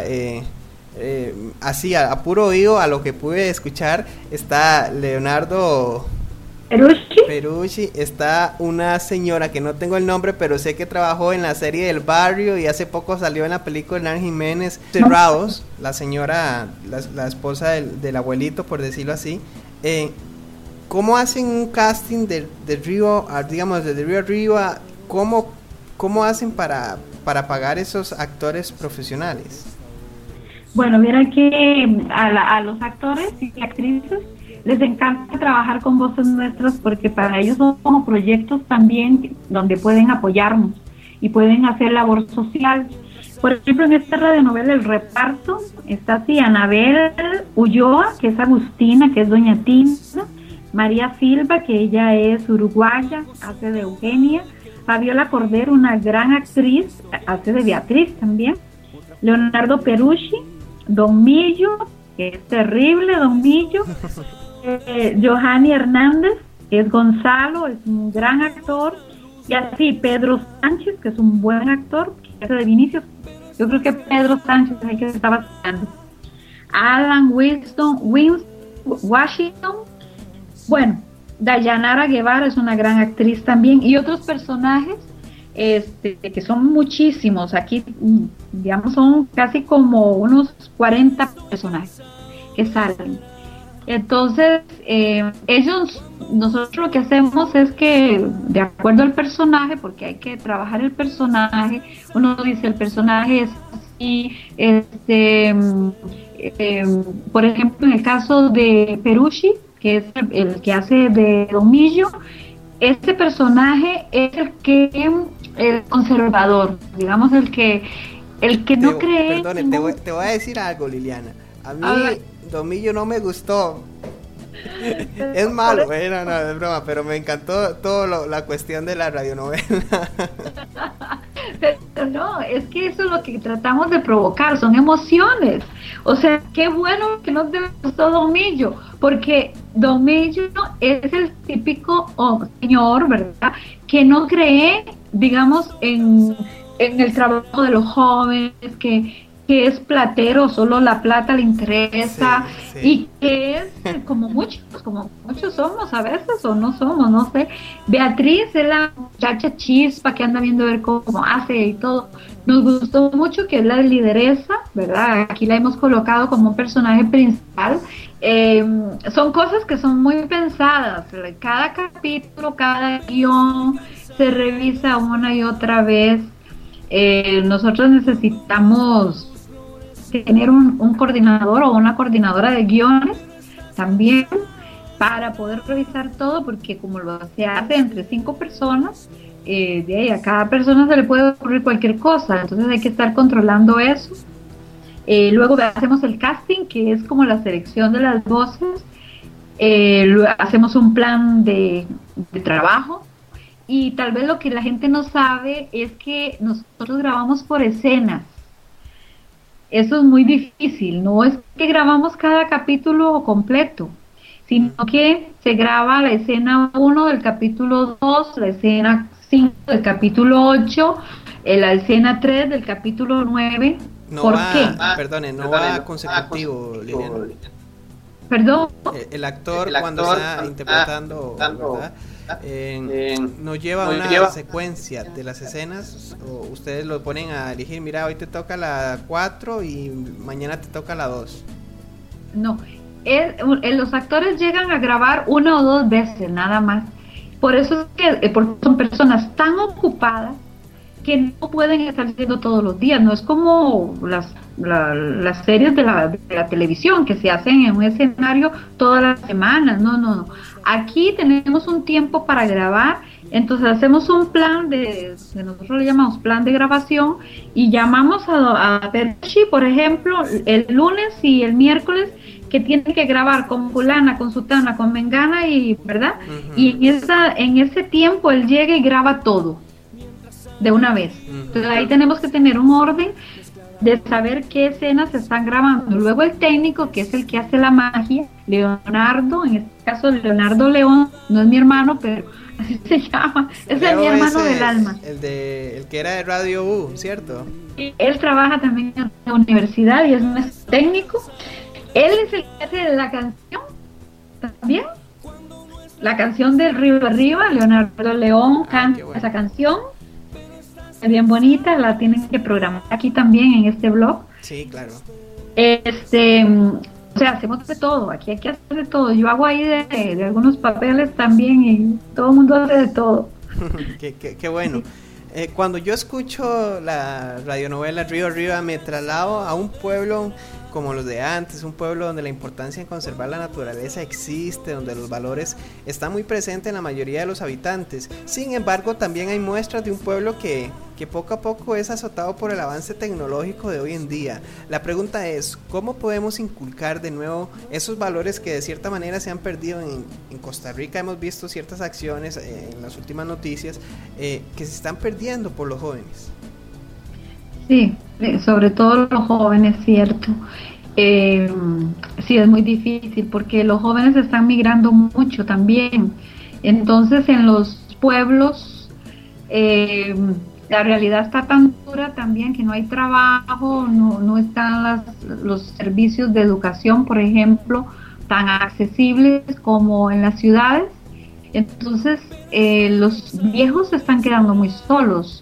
Así a puro oído, a lo que pude escuchar, está Leonardo Perucci, está una señora que no tengo el nombre, pero sé que trabajó en la serie del Barrio y hace poco salió en la película de Hernán Jiménez, Cerrados, la señora, la esposa del abuelito, por decirlo así. ¿Cómo hacen un casting de Río, digamos, desde Río Arriba? ¿Cómo hacen para pagar esos actores profesionales? Bueno, mira que a los actores y actrices les encanta trabajar con Voces Nuestras porque para ellos son como proyectos también donde pueden apoyarnos y pueden hacer labor social. Por ejemplo, en esta radionovela el reparto está así: Anabel Ulloa, que es Agustina, que es Doña Tina; María Silva, que ella es uruguaya, hace de Eugenia; Fabiola Cordero, una gran actriz, hace de Beatriz también; Leonardo Perucci, Don Millo, que es terrible Don Millo; Johanny Hernández, que es Gonzalo, es un gran actor; y así Pedro Sánchez, que es un buen actor, que hace de Vinicius. Yo creo que Pedro Sánchez es el que se estaba haciendo. Alan Washington, bueno, Dayanara Guevara es una gran actriz también, y otros personajes que son muchísimos. Aquí, digamos, son casi como unos 40 personajes que salen. Entonces, nosotros lo que hacemos es que, de acuerdo al personaje, porque hay que trabajar el personaje, uno dice el personaje es así, por ejemplo, en el caso de Perucci, que es el que hace de Don Millo, este personaje es el conservador, digamos, el que no cree. Perdone, te voy a decir algo, Liliana. A mí Don Millo no me gustó. Es malo, no, es broma, pero me encantó toda la cuestión de la radionovela. Pero no, es que eso es lo que tratamos de provocar, son emociones. O sea, qué bueno que no te gustó Don Millo, porque Don Millo es el típico señor, ¿verdad?, que no cree, digamos, en el trabajo de los jóvenes, que es platero, solo la plata le interesa, sí. Y que es como muchos somos a veces, o no somos, no sé. Beatriz es la muchacha chispa que anda viendo a ver cómo hace y todo. Nos gustó mucho que es la lideresa, ¿verdad? Aquí la hemos colocado como un personaje principal. Son cosas que son muy pensadas. Cada capítulo, cada guión se revisa una y otra vez. Nosotros necesitamos tener un coordinador o una coordinadora de guiones también para poder revisar todo, porque como se hace entre 5 personas, de ahí a cada persona se le puede ocurrir cualquier cosa, entonces hay que estar controlando eso. Luego hacemos el casting, que es como la selección de las voces. Hacemos un plan de trabajo. Y tal vez lo que la gente no sabe es que nosotros grabamos por escenas. Eso es muy difícil, no es que grabamos cada capítulo completo, sino que se graba la escena 1 del capítulo 2, la escena 5 del capítulo 8, la escena 3 del capítulo 9. No ¿Por va, qué? No va consecutivo, Liliana. ¿Perdón? El actor cuando está interpretando, ¿verdad? No lleva una secuencia de las escenas, o ustedes lo ponen a elegir, mira, hoy te toca la 4 y mañana te toca la 2. No, los actores llegan a grabar 1 o 2 veces nada más. Por eso es que porque son personas tan ocupadas que no pueden estar haciendo todos los días. No es como las series de la televisión que se hacen en un escenario todas las semanas. No. Aquí tenemos un tiempo para grabar, entonces hacemos un plan nosotros le llamamos plan de grabación, y llamamos a Perucci, por ejemplo, el lunes y el miércoles, que tiene que grabar con fulana, con sutana, con mengana, y ¿verdad? Y en ese tiempo él llega y graba todo de una vez. Entonces ahí tenemos que tener un orden de saber qué escenas se están grabando. Luego el técnico, que es el que hace la magia, Leonardo, en este caso Leonardo León, no es mi hermano, pero así se llama, es mi hermano del alma. El que era de Radio U, ¿cierto? Y él trabaja también en la universidad y es un técnico. Él es el que hace la canción también. La canción del Río Arriba, Leonardo León canta esa canción. Es bien bonita, la tienen que programar aquí también en este blog. Sí, claro. O sea, hacemos de todo, aquí hay que hacer de todo. Yo hago ahí de algunos papeles también y todo el mundo hace de todo. Qué bueno. Cuando yo escucho la radionovela Río Arriba, me traslado a un pueblo como los de antes, un pueblo donde la importancia en conservar la naturaleza existe, donde los valores están muy presentes en la mayoría de los habitantes. Sin embargo, también hay muestras de un pueblo que poco a poco es azotado por el avance tecnológico de hoy en día. La pregunta es, ¿cómo podemos inculcar de nuevo esos valores que de cierta manera se han perdido en Costa Rica? Hemos visto ciertas acciones en las últimas noticias que se están perdiendo por los jóvenes. Sí, sobre todo los jóvenes, cierto. Sí, es muy difícil porque los jóvenes están migrando mucho también. Entonces, en los pueblos, la realidad está tan dura también que no hay trabajo, no están los servicios de educación, por ejemplo, tan accesibles como en las ciudades. Entonces, los viejos se están quedando muy solos.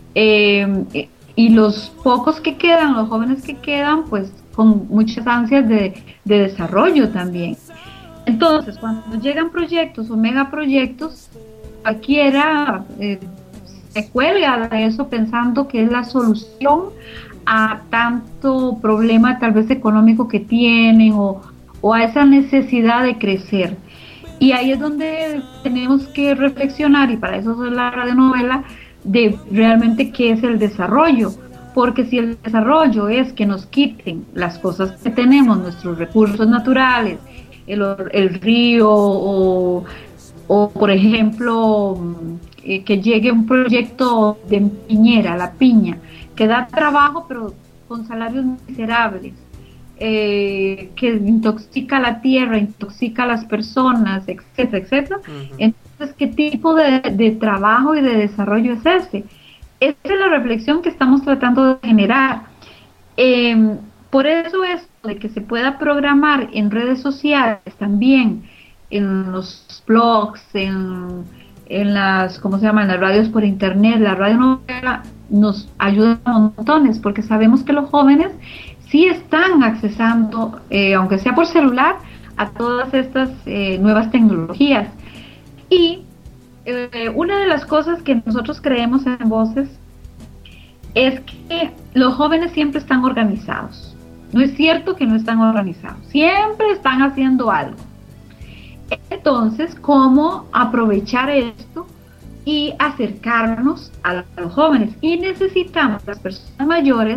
Y los pocos que quedan, los jóvenes que quedan, pues con muchas ansias de desarrollo también. Entonces, cuando llegan proyectos o megaproyectos, cualquiera se cuelga de eso pensando que es la solución a tanto problema tal vez económico que tienen o a esa necesidad de crecer. Y ahí es donde tenemos que reflexionar, y para eso es la radionovela, de realmente qué es el desarrollo, porque si el desarrollo es que nos quiten las cosas que tenemos, nuestros recursos naturales, el río o por ejemplo que llegue un proyecto de piñera, la piña, que da trabajo pero con salarios miserables, que intoxica la tierra, intoxica a las personas, etcétera, etcétera. Entonces, ¿qué tipo de trabajo y de desarrollo es ese? Esa es la reflexión que estamos tratando de generar. Por eso es de que se pueda programar en redes sociales también, en los blogs, en las, ¿cómo se llama?, en las radios por internet. La radionovela nos ayuda montones porque sabemos que los jóvenes sí están accesando, aunque sea por celular, a todas estas nuevas tecnologías. Y una de las cosas que nosotros creemos en Voces es que los jóvenes siempre están organizados. No es cierto que no están organizados, siempre están haciendo algo. Entonces, ¿cómo aprovechar esto y acercarnos a los jóvenes? Y necesitamos, las personas mayores,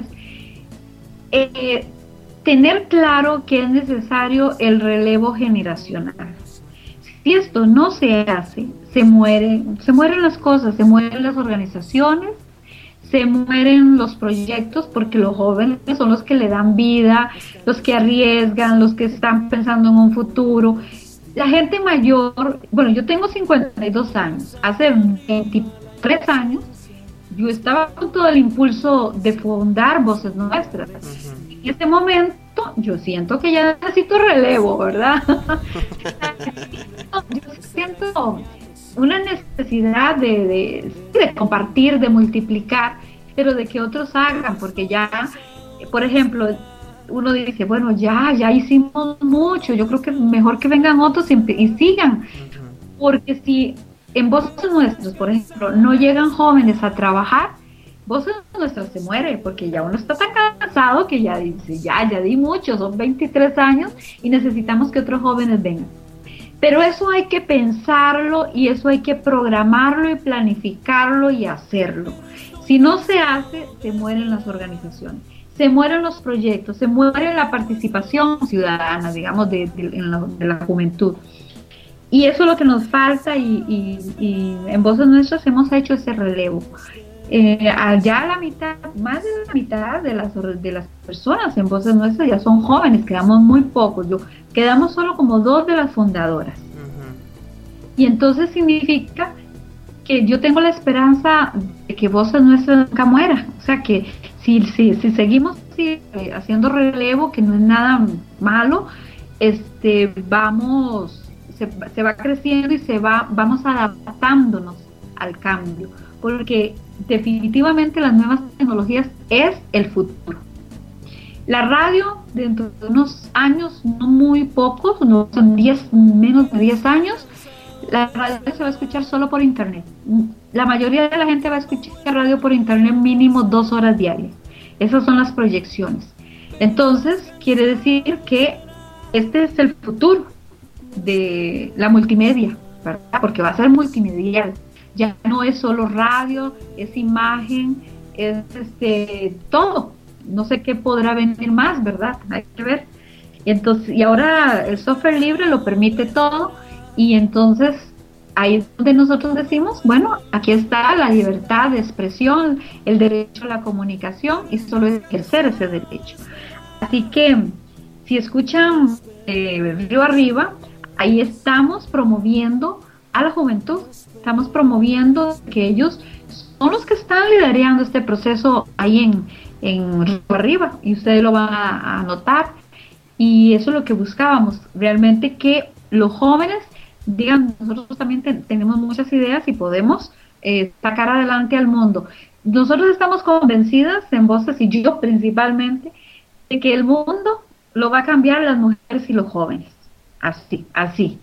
tener claro que es necesario el relevo generacional. Si esto no se hace, se mueren las cosas, se mueren las organizaciones, se mueren los proyectos, porque los jóvenes son los que le dan vida, los que arriesgan, los que están pensando en un futuro. La gente mayor, bueno, yo tengo 52 años, hace 23 años yo estaba con todo el impulso de fundar Voces Nuestras. En este momento yo siento que ya necesito relevo, ¿verdad? Yo siento una necesidad de compartir, de multiplicar, pero de que otros hagan, porque ya, por ejemplo, uno dice, bueno, ya hicimos mucho, yo creo que mejor que vengan otros y sigan, porque si en Voces Nuestras, por ejemplo, no llegan jóvenes a trabajar, Voces Nuestras se muere, porque ya uno está tan cansado que ya dice, ya di mucho, son 23 años y necesitamos que otros jóvenes vengan. Pero eso hay que pensarlo y eso hay que programarlo y planificarlo y hacerlo. Si no se hace, se mueren las organizaciones. se mueren los proyectos, se muere la participación ciudadana, digamos, de la juventud. Y eso es lo que nos falta y en Voces Nuestras hemos hecho ese relevo. Allá la mitad, más de la mitad de las personas en Voces Nuestras ya son jóvenes, quedamos muy pocos, quedamos solo como 2 de las fundadoras. Y entonces significa que yo tengo la esperanza de que Voces Nuestras nunca muera, o sea que si seguimos haciendo relevo, que no es nada malo, se va creciendo y vamos adaptándonos al cambio, porque definitivamente las nuevas tecnologías es el futuro. La radio, dentro de unos años, no muy pocos, no son menos de 10 años, la radio se va a escuchar solo por internet. La mayoría de la gente va a escuchar radio por internet mínimo 2 horas diarias. Esas son las proyecciones. Entonces, quiere decir que este es el futuro de la multimedia, ¿verdad? Porque va a ser multimedial. Ya no es solo radio, es imagen, es todo. No sé qué podrá venir más, ¿verdad? Hay que ver. Y ahora el software libre lo permite todo, y entonces ahí es donde nosotros decimos, bueno, aquí está la libertad de expresión, el derecho a la comunicación, y solo ejercer ese derecho. Así que si escuchan Río Arriba, ahí estamos promoviendo a la juventud, estamos promoviendo que ellos son los que están liderando este proceso ahí en Río Arriba, y ustedes lo van a notar, y eso es lo que buscábamos, realmente que los jóvenes digan, nosotros también tenemos muchas ideas y podemos sacar adelante al mundo. Nosotros estamos convencidas en Voces, y yo principalmente, de que el mundo lo va a cambiar las mujeres y los jóvenes, así.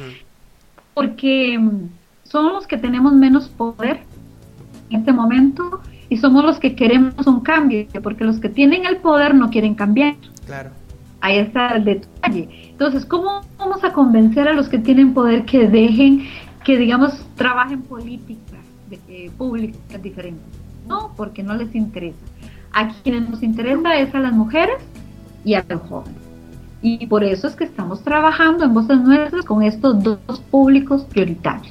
Porque somos los que tenemos menos poder en este momento, y somos los que queremos un cambio, porque los que tienen el poder no quieren cambiar. Claro. Ahí está el detalle. Entonces, ¿cómo vamos a convencer a los que tienen poder que dejen, que digamos, trabajen políticas públicas diferentes? No, porque no les interesa. A quienes nos interesa es a las mujeres y a los jóvenes. Y por eso es que estamos trabajando en Voces Nuestras con estos 2 públicos prioritarios.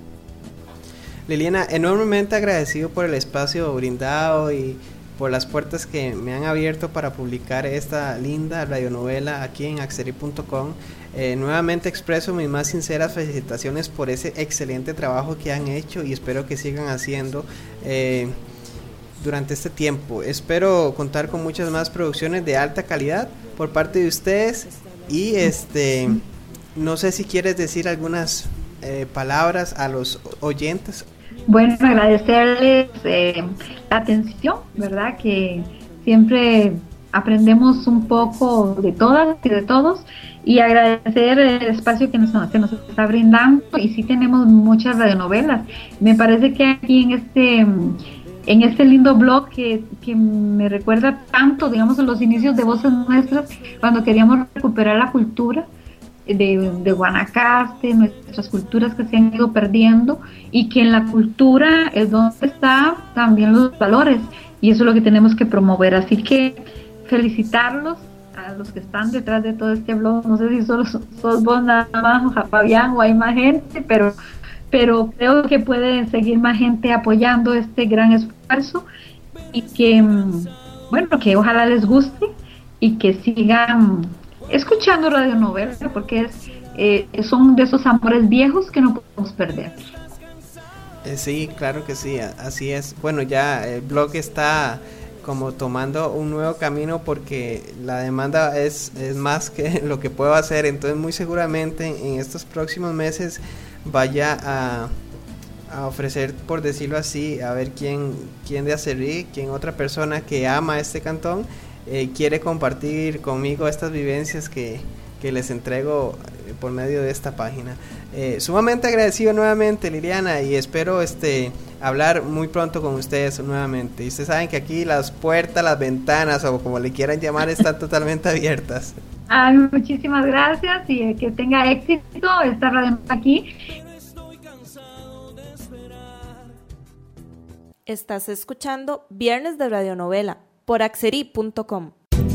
Liliana, enormemente agradecido por el espacio brindado y por las puertas que me han abierto para publicar esta linda radionovela aquí en Axeri.com. Nuevamente expreso mis más sinceras felicitaciones por ese excelente trabajo que han hecho, y espero que sigan haciendo durante este tiempo. Espero contar con muchas más producciones de alta calidad por parte de ustedes, y no sé si quieres decir algunas palabras a los oyentes. Bueno, agradecerles la atención, ¿verdad? Que siempre aprendemos un poco de todas y de todos, y agradecer el espacio que nos está brindando. Y sí tenemos muchas radionovelas. Me parece que aquí en este lindo blog que me recuerda tanto, digamos, en los inicios de Voces Nuestras, cuando queríamos recuperar la cultura de Guanacaste, nuestras culturas que se han ido perdiendo, y que en la cultura es donde están también los valores, y eso es lo que tenemos que promover. Así que felicitarlos a los que están detrás de todo este blog. No sé si solo sos vos nada más, Fabián, o hay más gente, pero creo que puede seguir más gente apoyando este gran esfuerzo, y que, bueno, que ojalá les guste y que sigan escuchando radionovelas, porque son de esos amores viejos que no podemos perder. Sí, claro que sí, así es. Bueno, ya el blog está como tomando un nuevo camino, porque la demanda es más que lo que puedo hacer. Entonces muy seguramente en estos próximos meses vaya a ofrecer, por decirlo así, a ver quién de Acerrí, quién otra persona que ama este cantón quiere compartir conmigo estas vivencias que les entrego por medio de esta página. Sumamente agradecido nuevamente, Liliana, y espero hablar muy pronto con ustedes nuevamente. Y ustedes saben que aquí las puertas, las ventanas, o como le quieran llamar, están totalmente abiertas. Muchísimas gracias, y que tenga éxito esta radio aquí. Estás escuchando Viernes de Radionovela, por Axerí.com.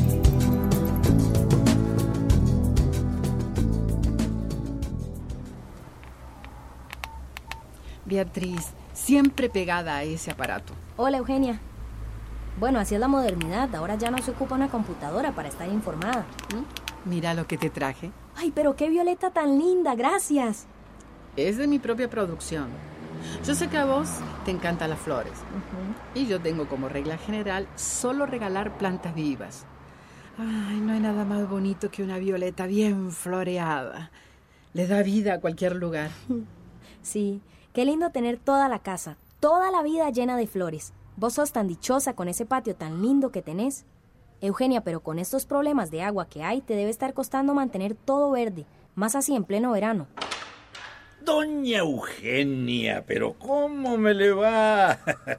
Beatriz, siempre pegada a ese aparato. Hola, Eugenia. Bueno, así es la modernidad. Ahora ya no se ocupa una computadora para estar informada. Mira lo que te traje. Ay, pero qué violeta tan linda, gracias. Es de mi propia producción. Yo sé que a vos te encantan las flores. Y yo tengo como regla general solo regalar plantas vivas. Ay, no hay nada más bonito que una violeta bien floreada. Le da vida a cualquier lugar. Sí, qué lindo tener toda la casa, toda la vida llena de flores. Vos sos tan dichosa con ese patio tan lindo que tenés. Eugenia, pero con estos problemas de agua que hay, te debe estar costando mantener todo verde, más así en pleno verano. Doña Eugenia, pero ¿cómo me le va?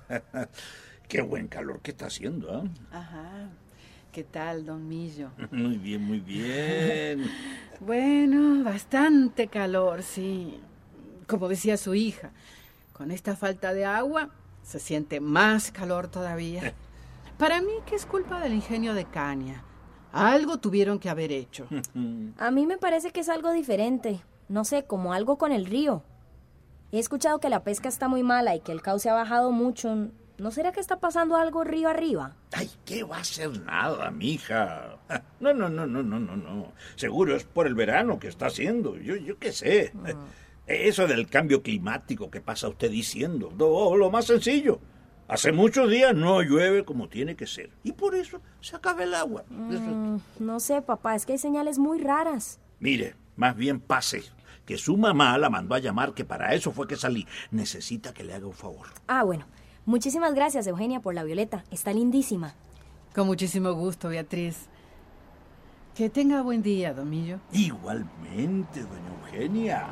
Qué buen calor que está haciendo, ¿eh? Ajá. ¿Qué tal, don Millo? Muy bien, muy bien. Bueno, bastante calor, sí. Como decía su hija, con esta falta de agua se siente más calor todavía. Para mí que es culpa del ingenio de caña. Algo tuvieron que haber hecho. A mí me parece que es algo diferente. No sé, como algo con el río. He escuchado que la pesca está muy mala y que el cauce ha bajado mucho. ¿No será que está pasando algo río arriba? Ay, ¿qué va a ser nada, mija? No. Seguro es por el verano que está haciendo. Yo qué sé. Eso del cambio climático que pasa usted diciendo. Lo más sencillo. Hace muchos días no llueve como tiene que ser. Y por eso se acaba el agua. No sé, papá, es que hay señales muy raras. Mire, más bien pase. Que su mamá la mandó a llamar, que para eso fue que salí. Necesita que le haga un favor. Ah, bueno. Muchísimas gracias, Eugenia, por la violeta. Está lindísima. Con muchísimo gusto, Beatriz. Que tenga buen día, don Millo. Igualmente, doña Eugenia.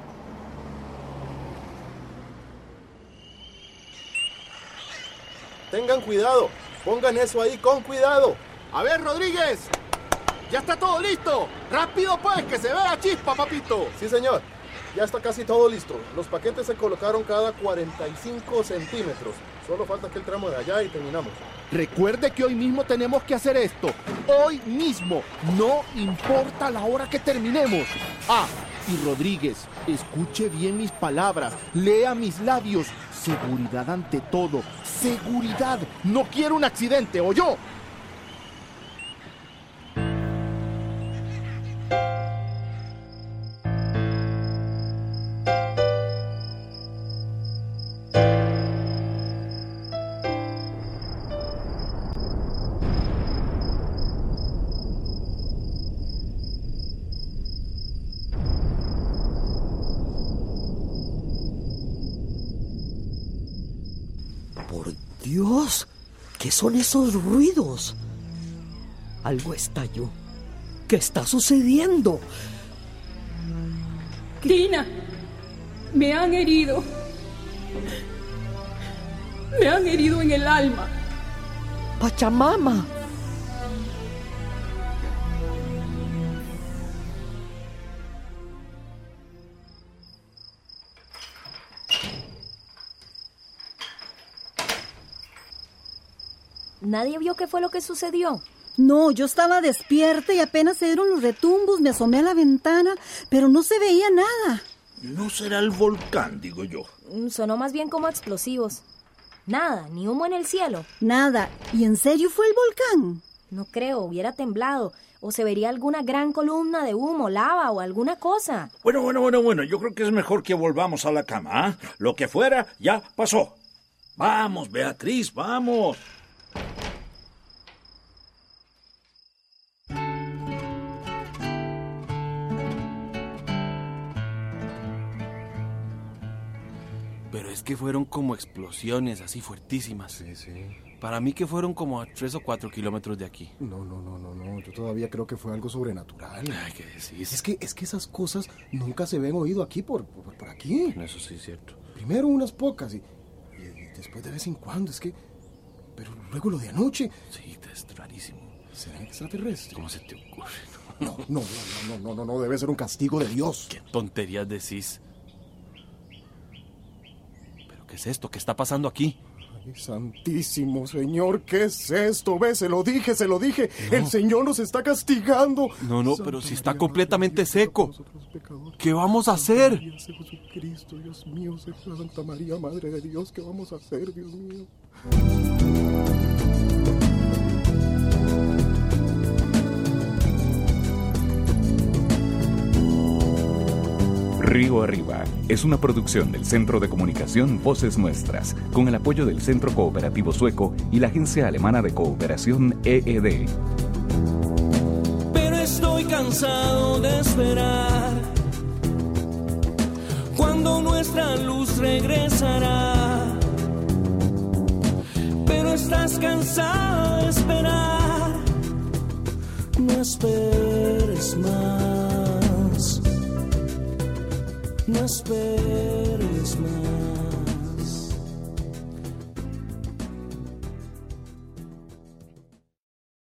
Tengan cuidado, pongan eso ahí con cuidado. A ver, Rodríguez, ya está todo listo. Rápido pues, que se vea chispa, papito. Sí, señor, ya está casi todo listo. Los paquetes se colocaron cada 45 centímetros. Solo falta aquel tramo de allá y terminamos. Recuerde que hoy mismo tenemos que hacer esto. Hoy mismo, no importa la hora que terminemos. Ah, y Rodríguez, escuche bien mis palabras, lea mis labios. Seguridad ante todo, seguridad. No quiero un accidente, ¿oyó? Dios, ¿qué son esos ruidos? Algo estalló. ¿Qué está sucediendo? Tina, me han herido. Me han herido en el alma. Pachamama. ¿Nadie vio qué fue lo que sucedió? No, yo estaba despierta y apenas se dieron los retumbos, me asomé a la ventana, pero no se veía nada. No será el volcán, digo yo. Sonó más bien como explosivos. Nada, ni humo en el cielo. Nada. ¿Y en serio fue el volcán? No creo, hubiera temblado. O se vería alguna gran columna de humo, lava o alguna cosa. Bueno. Yo creo que es mejor que volvamos a la cama, ¿eh? Lo que fuera ya pasó. Vamos, Beatriz, vamos. Pero es que fueron como explosiones así fuertísimas. Sí. Para mí que fueron como a 3 o 4 kilómetros de aquí. No. Yo todavía creo que fue algo sobrenatural. Ay, ¿qué decís? Es que esas cosas nunca se ven oído aquí por aquí. Eso sí es cierto. Primero unas pocas y después de vez en cuando. Es que... Pero luego lo de anoche... Sí, es rarísimo. ¿Serán extraterrestres? ¿Cómo se te ocurre? No, debe ser un castigo de Dios. ¿Qué tonterías decís? ¿Pero qué es esto? ¿Qué está pasando aquí? Ay, santísimo Señor, ¿qué es esto? Ve, se lo dije. No. El Señor nos está castigando. No, pero si está completamente seco. ¿Qué vamos a hacer? Jesucristo, Dios mío, Santa María, Madre de Dios, ¿qué vamos a hacer, Dios mío? Río Arriba es una producción del Centro de Comunicación Voces Nuestras, con el apoyo del Centro Cooperativo Sueco y la Agencia Alemana de Cooperación EED. Pero estoy cansado de esperar. Cuando nuestra luz regresará. Pero estás cansado de esperar. No esperes más. No esperes más.